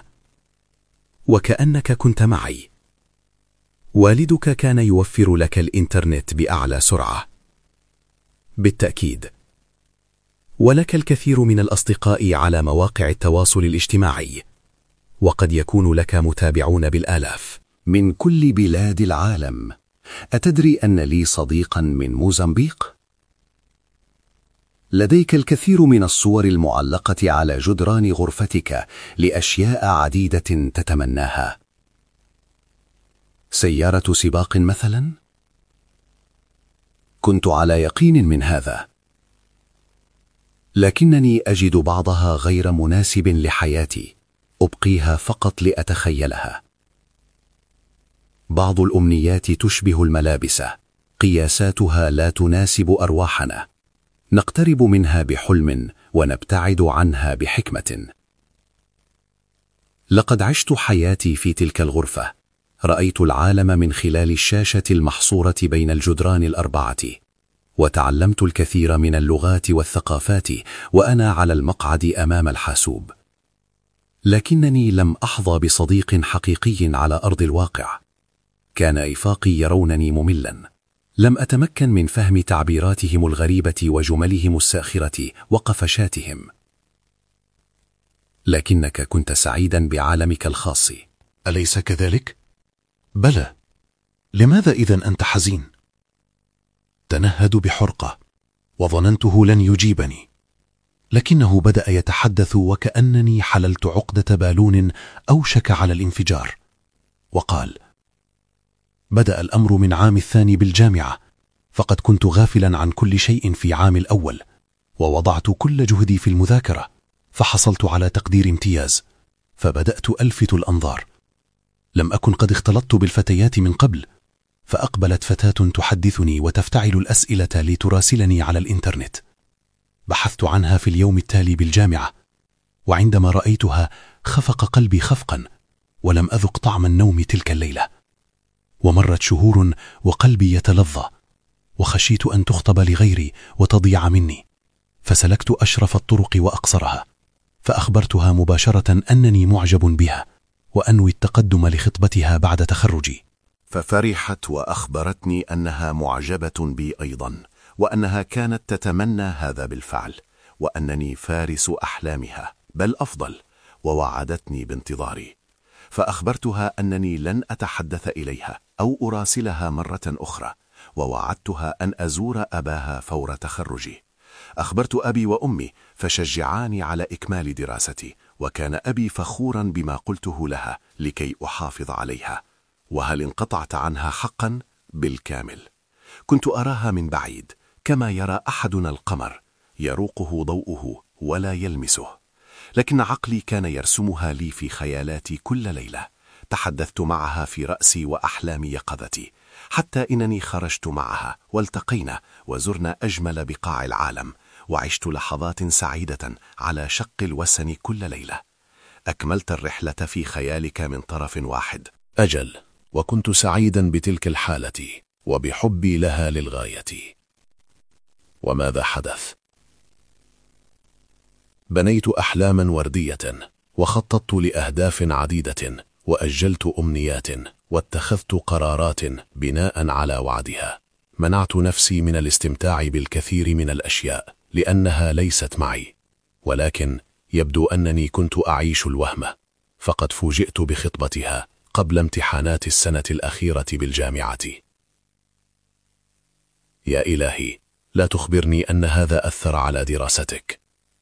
وكأنك كنت معي. والدك كان يوفر لك الإنترنت بأعلى سرعة. بالتأكيد، ولك الكثير من الأصدقاء على مواقع التواصل الاجتماعي، وقد يكون لك متابعون بالآلاف من كل بلاد العالم. أتدري أن لي صديقا من موزمبيق؟ لديك الكثير من الصور المعلقة على جدران غرفتك لأشياء عديدة تتمناها. سيارة سباق مثلا؟ كنت على يقين من هذا، لكنني أجد بعضها غير مناسب لحياتي، أبقيها فقط لأتخيلها. بعض الأمنيات تشبه الملابس، قياساتها لا تناسب أرواحنا، نقترب منها بحلم ونبتعد عنها بحكمة. لقد عشت حياتي في تلك الغرفة، رأيت العالم من خلال الشاشة المحصورة بين الجدران الأربعة، وتعلمت الكثير من اللغات والثقافات وأنا على المقعد أمام الحاسوب. لكنني لم أحظى بصديق حقيقي على أرض الواقع. كان إفاقي يرونني مملا، لم أتمكن من فهم تعبيراتهم الغريبة وجملهم الساخرة وقفشاتهم. لكنك كنت سعيدا بعالمك الخاص، أليس كذلك؟ بلى، لماذا إذن أنت حزين؟ تنهد بحرقة، وظننته لن يجيبني، لكنه بدأ يتحدث وكأنني حللت عقدة بالون أوشك على الانفجار، وقال: بدأ الأمر من عام الثاني بالجامعة، فقد كنت غافلا عن كل شيء في عام الأول، ووضعت كل جهدي في المذاكرة، فحصلت على تقدير امتياز، فبدأت ألفت الأنظار. لم أكن قد اختلطت بالفتيات من قبل، فأقبلت فتاة تحدثني وتفتعل الأسئلة لتراسلني على الإنترنت. بحثت عنها في اليوم التالي بالجامعة، وعندما رأيتها خفق قلبي خفقا، ولم أذق طعم النوم تلك الليلة. ومرت شهور وقلبي يتلظى، وخشيت أن تخطب لغيري وتضيع مني، فسلكت أشرف الطرق وأقصرها، فأخبرتها مباشرة أنني معجب بها وأنوي التقدم لخطبتها بعد تخرجي. ففرحت وأخبرتني أنها معجبة بي أيضا، وأنها كانت تتمنى هذا بالفعل، وأنني فارس أحلامها بل أفضل، ووعدتني بانتظاري. فأخبرتها أنني لن أتحدث إليها أو أراسلها مرة أخرى، ووعدتها أن أزور أباها فور تخرجي. أخبرت أبي وأمي فشجعاني على إكمال دراستي، وكان أبي فخورا بما قلته لها لكي أحافظ عليها. وهل انقطعت عنها حقا؟ بالكامل. كنت أراها من بعيد كما يرى أحدنا القمر، يروقه ضوءه ولا يلمسه، لكن عقلي كان يرسمها لي في خيالاتي كل ليلة. تحدثت معها في رأسي وأحلام يقظتي، حتى إنني خرجت معها والتقينا وزرنا أجمل بقاع العالم، وعشت لحظات سعيدة على شق الوسن كل ليلة. أكملت الرحلة في خيالك من طرف واحد. أجل، وكنت سعيدا بتلك الحالة وبحبي لها للغاية. وماذا حدث؟ بنيت أحلاما وردية، وخططت لأهداف عديدة، وأجلت أمنيات، واتخذت قرارات بناء على وعدها. منعت نفسي من الاستمتاع بالكثير من الأشياء لأنها ليست معي، ولكن يبدو أنني كنت أعيش الوهم، فقد فوجئت بخطبتها قبل امتحانات السنة الأخيرة بالجامعة. يا إلهي، لا تخبرني أن هذا أثر على دراستك.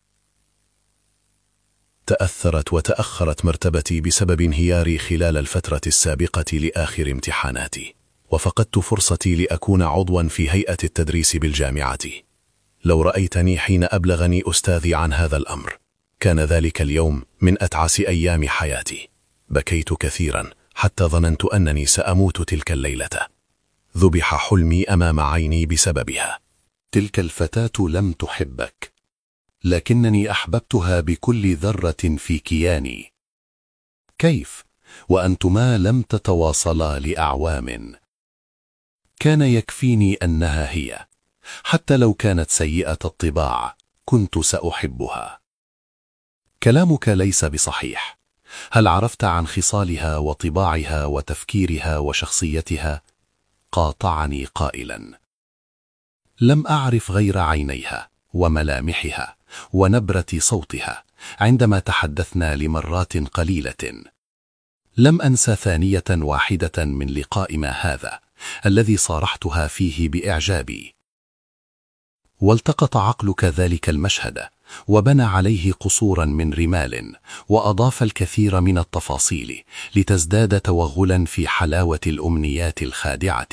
تأثرت وتأخرت مرتبتي بسبب انهياري خلال الفترة السابقة لآخر امتحاناتي، وفقدت فرصتي لأكون عضوا في هيئة التدريس بالجامعة. لو رأيتني حين أبلغني أستاذي عن هذا الأمر، كان ذلك اليوم من أتعس أيام حياتي. بكيت كثيرا حتى ظننت أنني سأموت تلك الليلة. ذبح حلمي أمام عيني بسببها. تلك الفتاة لم تحبك، لكنني أحببتها بكل ذرة في كياني. كيف وأنتما لم تتواصلا لأعوام؟ كان يكفيني أنها هي، حتى لو كانت سيئة الطباع كنت سأحبها. كلامك ليس بصحيح. هل عرفت عن خصالها وطباعها وتفكيرها وشخصيتها؟ قاطعني قائلا: لم أعرف غير عينيها وملامحها ونبرة صوتها عندما تحدثنا لمرات قليلة. لم أنسى ثانية واحدة من لقائنا هذا الذي صارحتها فيه بإعجابي. والتقط عقلك ذلك المشهد وبنى عليه قصورا من رمال، وأضاف الكثير من التفاصيل لتزداد توغلا في حلاوة الأمنيات الخادعة.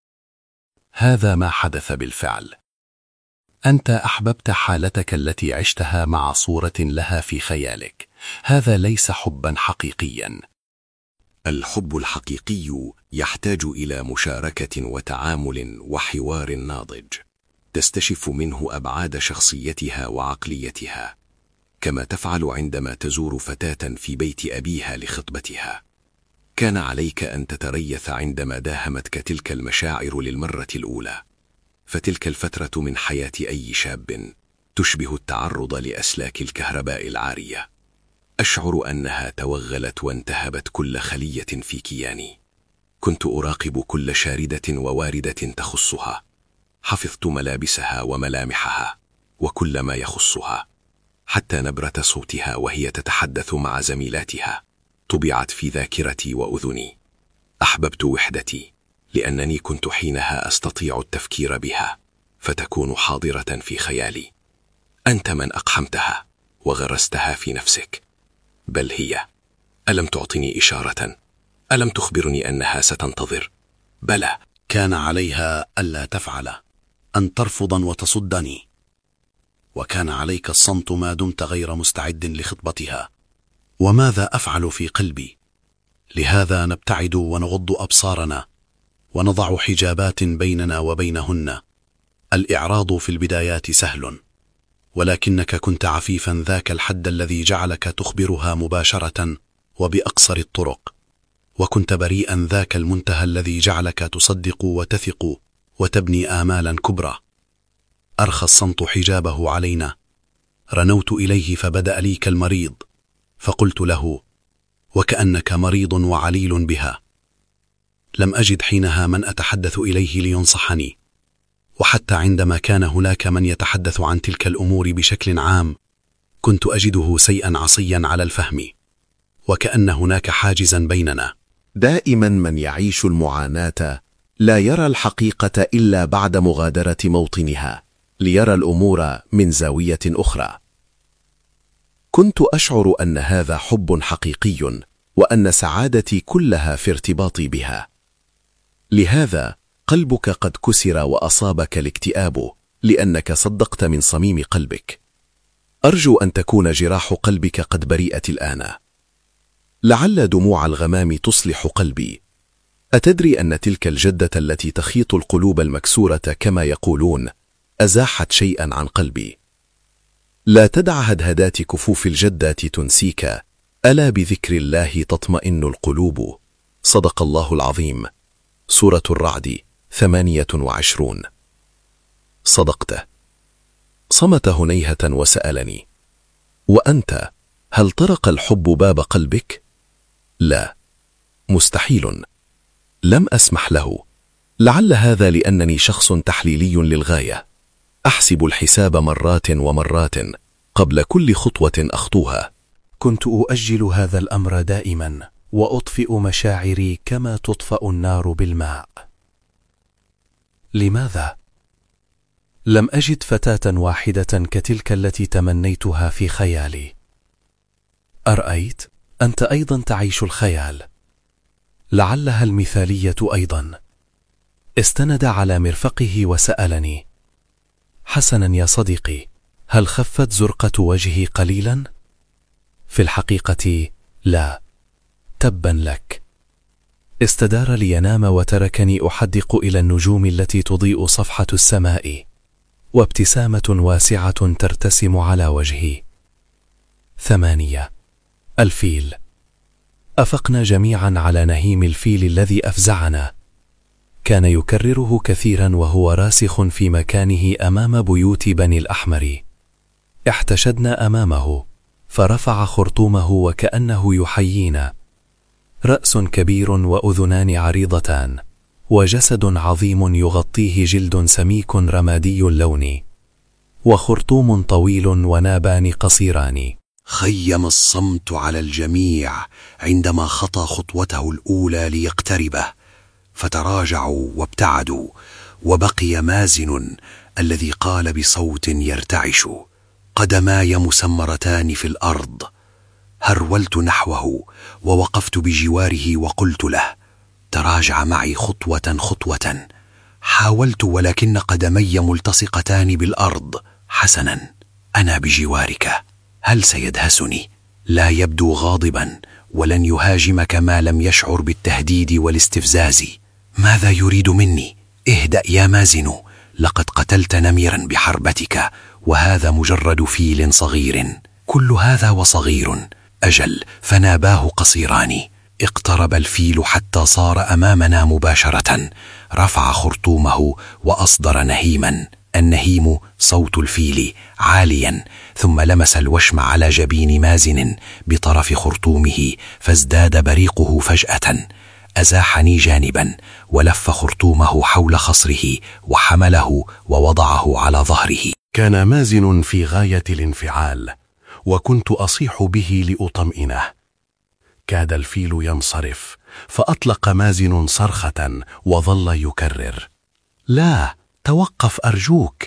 هذا ما حدث بالفعل. أنت أحببت حالتك التي عشتها مع صورة لها في خيالك. هذا ليس حبا حقيقيا. الحب الحقيقي يحتاج إلى مشاركة وتعامل وحوار ناضج، تستشف منه أبعاد شخصيتها وعقليتها، كما تفعل عندما تزور فتاة في بيت أبيها لخطبتها. كان عليك أن تتريث عندما داهمتك تلك المشاعر للمرة الأولى، فتلك الفترة من حياة أي شاب تشبه التعرض لأسلاك الكهرباء العارية. أشعر أنها توغلت وانتهبت كل خلية في كياني. كنت أراقب كل شاردة وواردة تخصها، حفظت ملابسها وملامحها وكل ما يخصها، حتى نبرة صوتها وهي تتحدث مع زميلاتها طبعت في ذاكرتي وأذني. أحببت وحدتي لأنني كنت حينها أستطيع التفكير بها، فتكون حاضرة في خيالي. أنت من أقحمتها وغرستها في نفسك، بل هي. ألم تعطني إشارة؟ ألم تخبرني أنها ستنتظر؟ بلى، كان عليها ألا تفعل، أن ترفض وتصدني، وكان عليك الصمت ما دمت غير مستعد لخطبتها. وماذا أفعل في قلبي؟ لهذا نبتعد ونغض أبصارنا ونضع حجابات بيننا وبينهن. الإعراض في البدايات سهل، ولكنك كنت عفيفا ذاك الحد الذي جعلك تخبرها مباشرة وبأقصر الطرق. وكنت بريئا ذاك المنتهى الذي جعلك تصدق وتثق وتبني آمالا كبرى. أرخى الصمت حجابه علينا. رنوت إليه فبدأ لي كالمريض، فقلت له: وكأنك مريض وعليل بها. لم أجد حينها من أتحدث إليه لينصحني، وحتى عندما كان هناك من يتحدث عن تلك الأمور بشكل عام كنت أجده سيئا عصيا على الفهم، وكأن هناك حاجزا بيننا. دائما من يعيش المعاناة لا يرى الحقيقة إلا بعد مغادرة موطنها ليرى الأمور من زاوية أخرى. كنت أشعر أن هذا حب حقيقي، وأن سعادتي كلها في ارتباطي بها. لهذا قلبك قد كسر وأصابك الاكتئاب لأنك صدقت من صميم قلبك. أرجو أن تكون جراح قلبك قد بريئت الآن. لعل دموع الغمام تصلح قلبي. أتدري أن تلك الجدة التي تخيط القلوب المكسورة كما يقولون أزاحت شيئا عن قلبي؟ لا تدع هدهدات كفوف الجدات تنسيك، ألا بذكر الله تطمئن القلوب. صدق الله العظيم. سورة الرعد ثمانية وعشرون. صدقت. صمت هنيهة وسألني: وأنت هل طرق الحب باب قلبك؟ لا، مستحيل. لم أسمح له. لعل هذا لأنني شخص تحليلي للغاية، أحسب الحساب مرات ومرات قبل كل خطوة أخطوها. كنت أؤجل هذا الأمر دائما، وأطفئ مشاعري كما تطفأ النار بالماء. لماذا؟ لم أجد فتاة واحدة كتلك التي تمنيتها في خيالي. أرأيت؟ أنت أيضا تعيش الخيال، لعلها المثالية أيضا. استند على مرفقه وسألني: حسنا يا صديقي، هل خفت زرقة وجهي قليلا؟ في الحقيقة لا، تبا لك. استدار لينام وتركني أحدق إلى النجوم التي تضيء صفحة السماء، وابتسامة واسعة ترتسم على وجهي. ثمانية. الفيل. أفقنا جميعا على نهيم الفيل الذي أفزعنا. كان يكرره كثيرا وهو راسخ في مكانه أمام بيوت بني الأحمر. احتشدنا أمامه فرفع خرطومه وكأنه يحيينا. رأس كبير وأذنان عريضتان، وجسد عظيم يغطيه جلد سميك رمادي اللون، وخرطوم طويل ونابان قصيران. خيم الصمت على الجميع عندما خطى خطوته الأولى ليقتربه، فتراجعوا وابتعدوا، وبقي مازن الذي قال بصوت يرتعش: قدماي مسمرتان في الأرض. هرولت نحوه ووقفت بجواره وقلت له: تراجع معي خطوة خطوة. حاولت ولكن قدمي ملتصقتان بالأرض. حسنا، أنا بجوارك، هل سيدهسني؟ لا يبدو غاضبا، ولن يهاجمك ما لم يشعر بالتهديد والاستفزاز. ماذا يريد مني؟ اهدأ يا مازن، لقد قتلت نمرا بحربتك، وهذا مجرد فيل صغير. كل هذا وصغير، أجل، فناباه قصيران. اقترب الفيل حتى صار أمامنا مباشرة، رفع خرطومه وأصدر نهيما. النهيم صوت الفيل عاليا، ثم لمس الوشم على جبين مازن بطرف خرطومه، فازداد بريقه فجأة. أزاحني جانبا ولف خرطومه حول خصره وحمله ووضعه على ظهره. كان مازن في غاية الانفعال، وكنت أصيح به لأطمئنه. كاد الفيل ينصرف، فأطلق مازن صرخة وظل يكرر: لا، توقف أرجوك.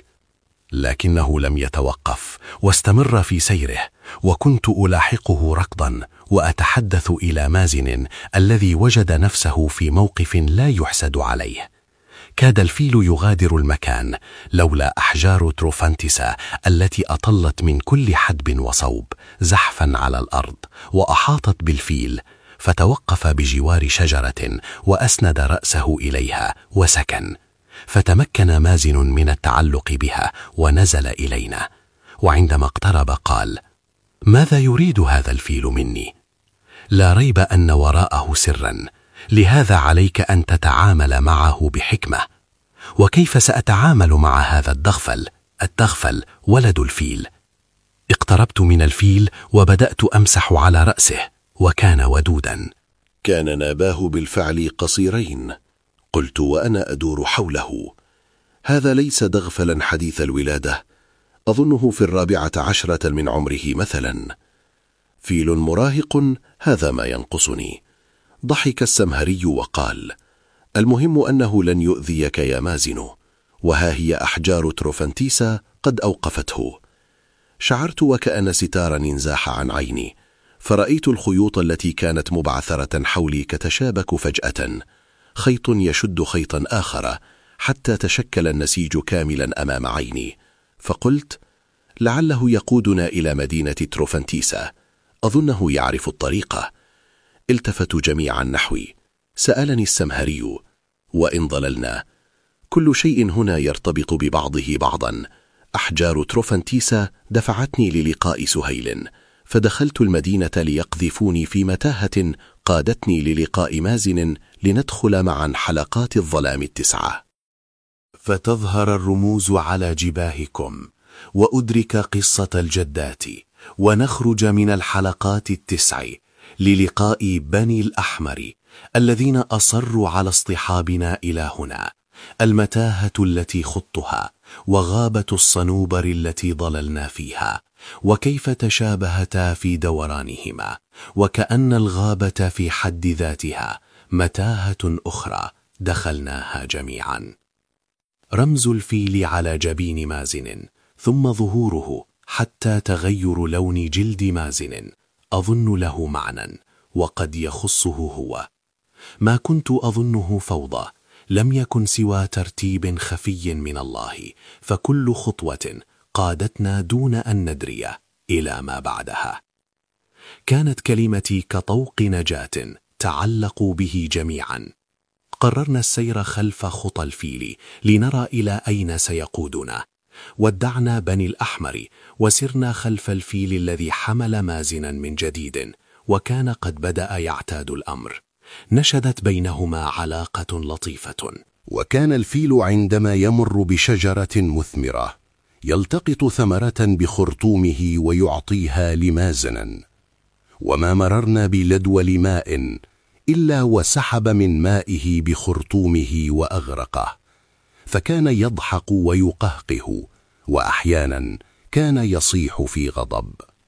لكنه لم يتوقف، واستمر في سيره، وكنت ألاحقه ركضا وأتحدث إلى مازن الذي وجد نفسه في موقف لا يحسد عليه. كاد الفيل يغادر المكان لولا أحجار تروفانتسا التي أطلت من كل حدب وصوب زحفا على الأرض وأحاطت بالفيل، فتوقف بجوار شجرة وأسند رأسه إليها وسكن. فتمكن مازن من التعلق بها ونزل إلينا، وعندما اقترب قال: ماذا يريد هذا الفيل مني؟ لا ريب أن وراءه سرا، لهذا عليك أن تتعامل معه بحكمة. وكيف سأتعامل مع هذا الدغفل؟ الدغفل ولد الفيل. اقتربت من الفيل وبدأت أمسح على رأسه، وكان ودودا. كان ناباه بالفعل قصيرين. قلت وأنا أدور حوله: هذا ليس دغفلا حديث الولادة، أظنه في الرابعة عشرة من عمره مثلا. فيل مراهق، هذا ما ينقصني. ضحك السمهري وقال: المهم أنه لن يؤذيك يا مازن، وها هي أحجار تروفانتيسا قد أوقفته. شعرت وكأن ستارا انزاح عن عيني، فرأيت الخيوط التي كانت مبعثرة حولي كتشابك فجأة، خيط يشد خيطا آخر، حتى تشكل النسيج كاملا أمام عيني. فقلت: لعله يقودنا إلى مدينة تروفانتيسا، أظنه يعرف الطريقة. التفتوا جميعا نحوي. سألني السمهري: وإن ضللنا؟ كل شيء هنا يرتبط ببعضه بعضا. أحجار تروفانتيسا دفعتني للقاء سهيل، فدخلت المدينة ليقذفوني في متاهة قادتني للقاء مازن، لندخل معا حلقات الظلام التسعة. فتظهر الرموز على جباهكم، وأدرك قصة الجدات، ونخرج من الحلقات التسع للقاء بني الأحمر الذين أصروا على اصطحابنا إلى هنا، المتاهة التي خضتها، وغابة الصنوبر التي ضللنا فيها، وكيف تشابهتا في دورانهما، وكأن الغابة في حد ذاتها متاهة أخرى دخلناها جميعا. رمز الفيل على جبين مازن، ثم ظهوره حتى تغير لون جلد مازن، أظن له معنى، وقد يخصه هو. ما كنت أظنه فوضى، لم يكن سوى ترتيب خفي من الله، فكل خطوة قادتنا دون أن ندري إلى ما بعدها. كانت كلمتي كطوق نجاة تعلقوا به جميعا. قررنا السير خلف خطى الفيل لنرى إلى أين سيقودنا. ودعنا بني الأحمر وسرنا خلف الفيل الذي حمل مازنا من جديد، وكان قد بدأ يعتاد الأمر. نشدت بينهما علاقة لطيفة. وكان الفيل عندما يمر بشجرة مثمرة يلتقط ثمرة بخرطومه ويعطيها لمازن، وما مررنا بلدول ماء إلا وسحب من مائه بخرطومه وأغرقه، فكان يضحك ويقهقه، وأحيانا كان يصيح في غضب.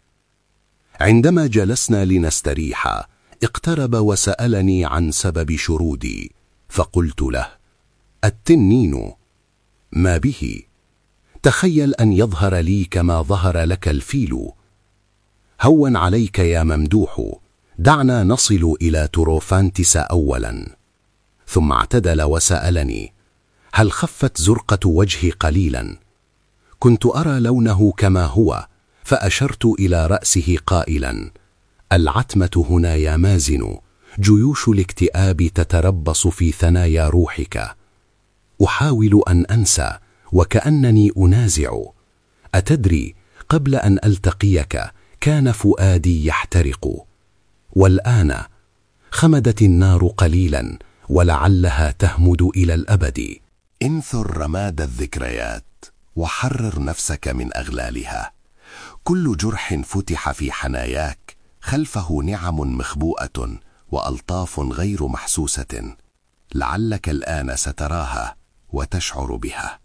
عندما جلسنا لنستريح اقترب وسألني عن سبب شرودي، فقلت له: التنين. ما به؟ تخيل أن يظهر لي كما ظهر لك الفيل. هون عليك يا ممدوح، دعنا نصل إلى تروفانتس أولا. ثم اعتدل وسألني: هل خفت زرقة وجهي قليلا؟ كنت أرى لونه كما هو، فأشرت إلى رأسه قائلا: العتمة هنا يا مازن، جيوش الاكتئاب تتربص في ثنايا روحك. أحاول أن أنسى وكأنني أنازع. أتدري، قبل أن ألتقيك كان فؤادي يحترق، والآن خمدت النار قليلا ولعلها تهمد إلى الأبد. انثر رماد الذكريات وحرر نفسك من أغلالها. كل جرح فتح في حناياك خلفه نعم مخبوءة وألطاف غير محسوسة، لعلك الآن ستراها وتشعر بها.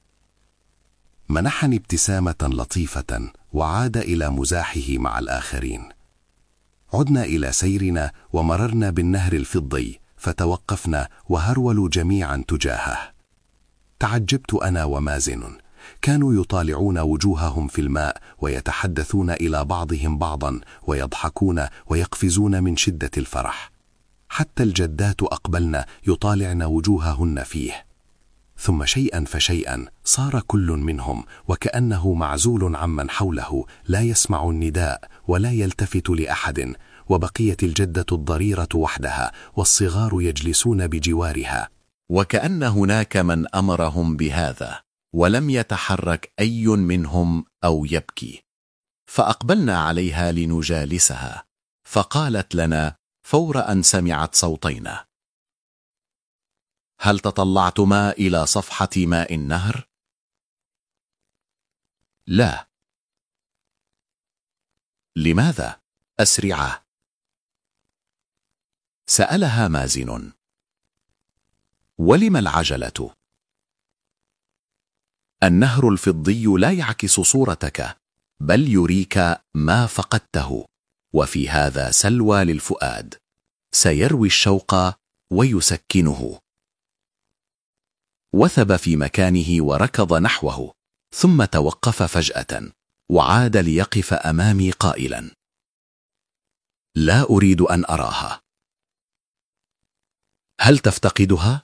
منحني ابتسامة لطيفة وعاد إلى مزاحه مع الآخرين. عدنا إلى سيرنا ومررنا بالنهر الفضي، فتوقفنا وهرولوا جميعا تجاهه. تعجبت أنا ومازن، كانوا يطالعون وجوههم في الماء ويتحدثون إلى بعضهم بعضا ويضحكون ويقفزون من شدة الفرح. حتى الجدات أقبلن يطالعن وجوههن فيه. ثم شيئا فشيئا صار كل منهم وكأنه معزول عمن حوله، لا يسمع النداء ولا يلتفت لأحد، وبقيت الجدة الضريرة وحدها والصغار يجلسون بجوارها، وكأن هناك من أمرهم بهذا، ولم يتحرك أي منهم أو يبكي. فأقبلنا عليها لنجالسها، فقالت لنا فور أن سمعت صوتينا: هل تطلعتما إلى صفحة ماء النهر؟ لا. لماذا؟ أسرعا. سألها مازن: ولم العجلة؟ النهر الفضي لا يعكس صورتك، بل يريك ما فقدته، وفي هذا سلوى للفؤاد، سيروي الشوق ويسكنه. وثب في مكانه وركض نحوه، ثم توقف فجأة وعاد ليقف أمامي قائلا: لا أريد أن أراها. هل تفتقدها؟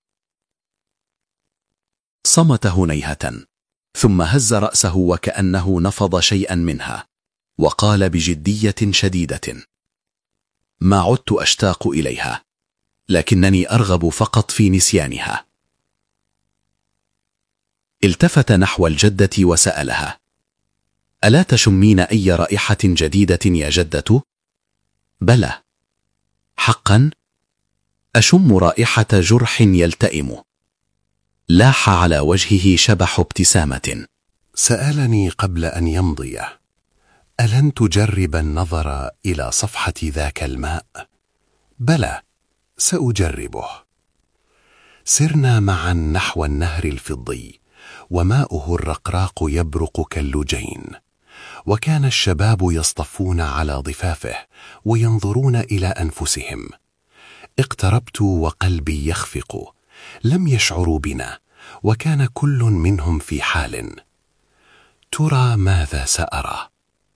صمت هنيهة، ثم هز رأسه وكأنه نفض شيئا منها، وقال بجدية شديدة: ما عدت أشتاق إليها، لكنني أرغب فقط في نسيانها. التفت نحو الجدة وسألها: ألا تشمين أي رائحة جديدة يا جدة؟ بلى. حقا؟ أشم رائحة جرح يلتئم. لاح على وجهه شبح ابتسامة. سألني قبل أن يمضي: ألن تجرب النظر إلى صفحة ذاك الماء؟ بلى، سأجربه. سرنا معا نحو النهر الفضي، وماؤه الرقراق يبرق كاللجين، وكان الشباب يصطفون على ضفافه وينظرون إلى أنفسهم. اقتربت وقلبي يخفق، لم يشعروا بنا، وكان كل منهم في حال. ترى ماذا سأرى؟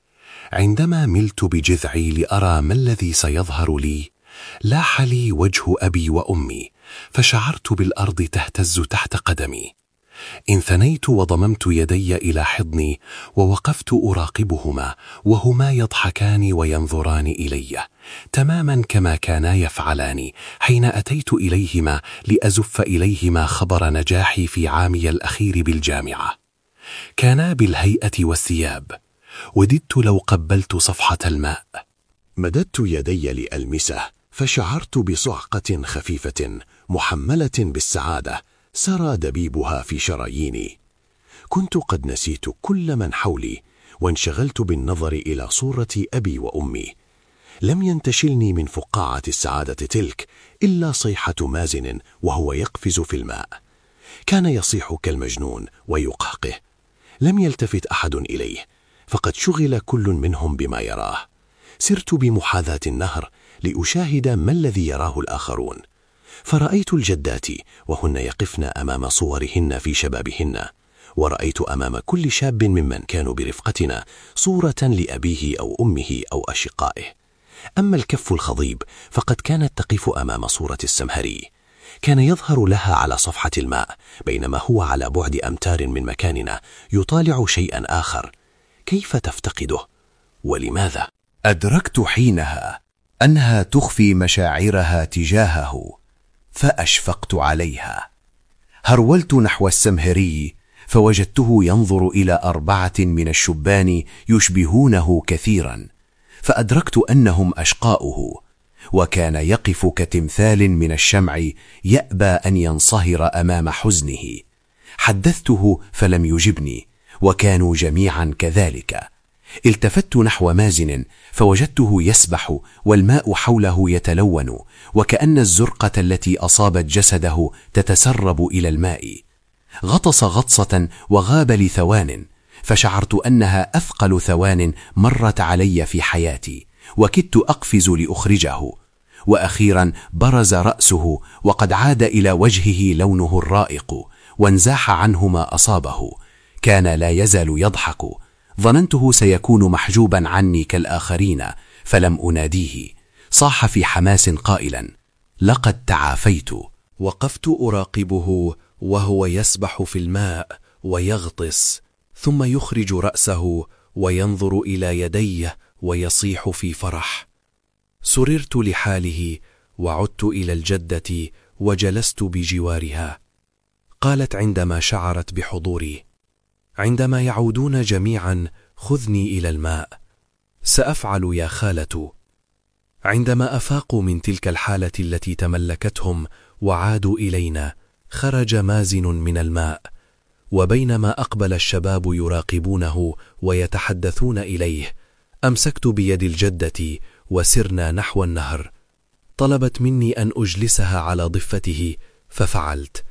عندما ملت بجذعي لأرى ما الذي سيظهر لي، لاح لي وجه أبي وأمي، فشعرت بالأرض تهتز تحت قدمي. انثنيت وضممت يدي إلى حضني، ووقفت أراقبهما وهما يضحكان وينظران إلي، تماما كما كانا يفعلان حين أتيت إليهما لأزف إليهما خبر نجاحي في عامي الأخير بالجامعة. كانا بالهيئة والثياب. وددت لو قبلت صفحة الماء. مددت يدي لألمسه، فشعرت بصعقة خفيفة محملة بالسعادة سرى دبيبها في شراييني. كنت قد نسيت كل من حولي، وانشغلت بالنظر إلى صورة أبي وأمي. لم ينتشلني من فقاعة السعادة تلك إلا صيحة مازن وهو يقفز في الماء. كان يصيح كالمجنون ويقهقه. لم يلتفت أحد إليه، فقد شغل كل منهم بما يراه. سرت بمحاذاة النهر لأشاهد ما الذي يراه الآخرون، فرأيت الجدات وهن يقفن أمام صورهن في شبابهن، ورأيت أمام كل شاب ممن كانوا برفقتنا صورة لأبيه أو أمه أو أشقائه. أما الكف الخضيب فقد كانت تقف أمام صورة السمهري، كان يظهر لها على صفحة الماء، بينما هو على بعد أمتار من مكاننا يطالع شيئا آخر. كيف تفتقده؟ ولماذا؟ أدركت حينها أنها تخفي مشاعرها تجاهه، فأشفقت عليها. هرولت نحو السمهري، فوجدته ينظر إلى أربعة من الشبان يشبهونه كثيرا، فأدركت أنهم أشقاؤه، وكان يقف كتمثال من الشمع يأبى أن ينصهر أمام حزنه. حدثته فلم يجبني، وكانوا جميعا كذلك. التفت نحو مازن فوجدته يسبح، والماء حوله يتلون، وكأن الزرقة التي أصابت جسده تتسرب إلى الماء. غطس غطسة وغاب لثوان، فشعرت أنها أثقل ثوان مرت علي في حياتي، وكدت أقفز لأخرجه. وأخيرا برز رأسه، وقد عاد إلى وجهه لونه الرائق، وانزاح عنه ما أصابه. كان لا يزال يضحك. ظننته سيكون محجوبا عني كالآخرين، فلم أناديه. صاح في حماس قائلا: لقد تعافيت. وقفت أراقبه وهو يسبح في الماء ويغطس، ثم يخرج رأسه وينظر إلى يديه ويصيح في فرح. سررت لحاله، وعدت إلى الجدة وجلست بجوارها. قالت عندما شعرت بحضوري: عندما يعودون جميعا خذني إلى الماء. سأفعل يا خالة. عندما أفاقوا من تلك الحالة التي تملكتهم وعادوا إلينا، خرج مازن من الماء، وبينما أقبل الشباب يراقبونه ويتحدثون إليه، أمسكت بيد الجدة وسرنا نحو النهر. طلبت مني أن أجلسها على ضفته، ففعلت،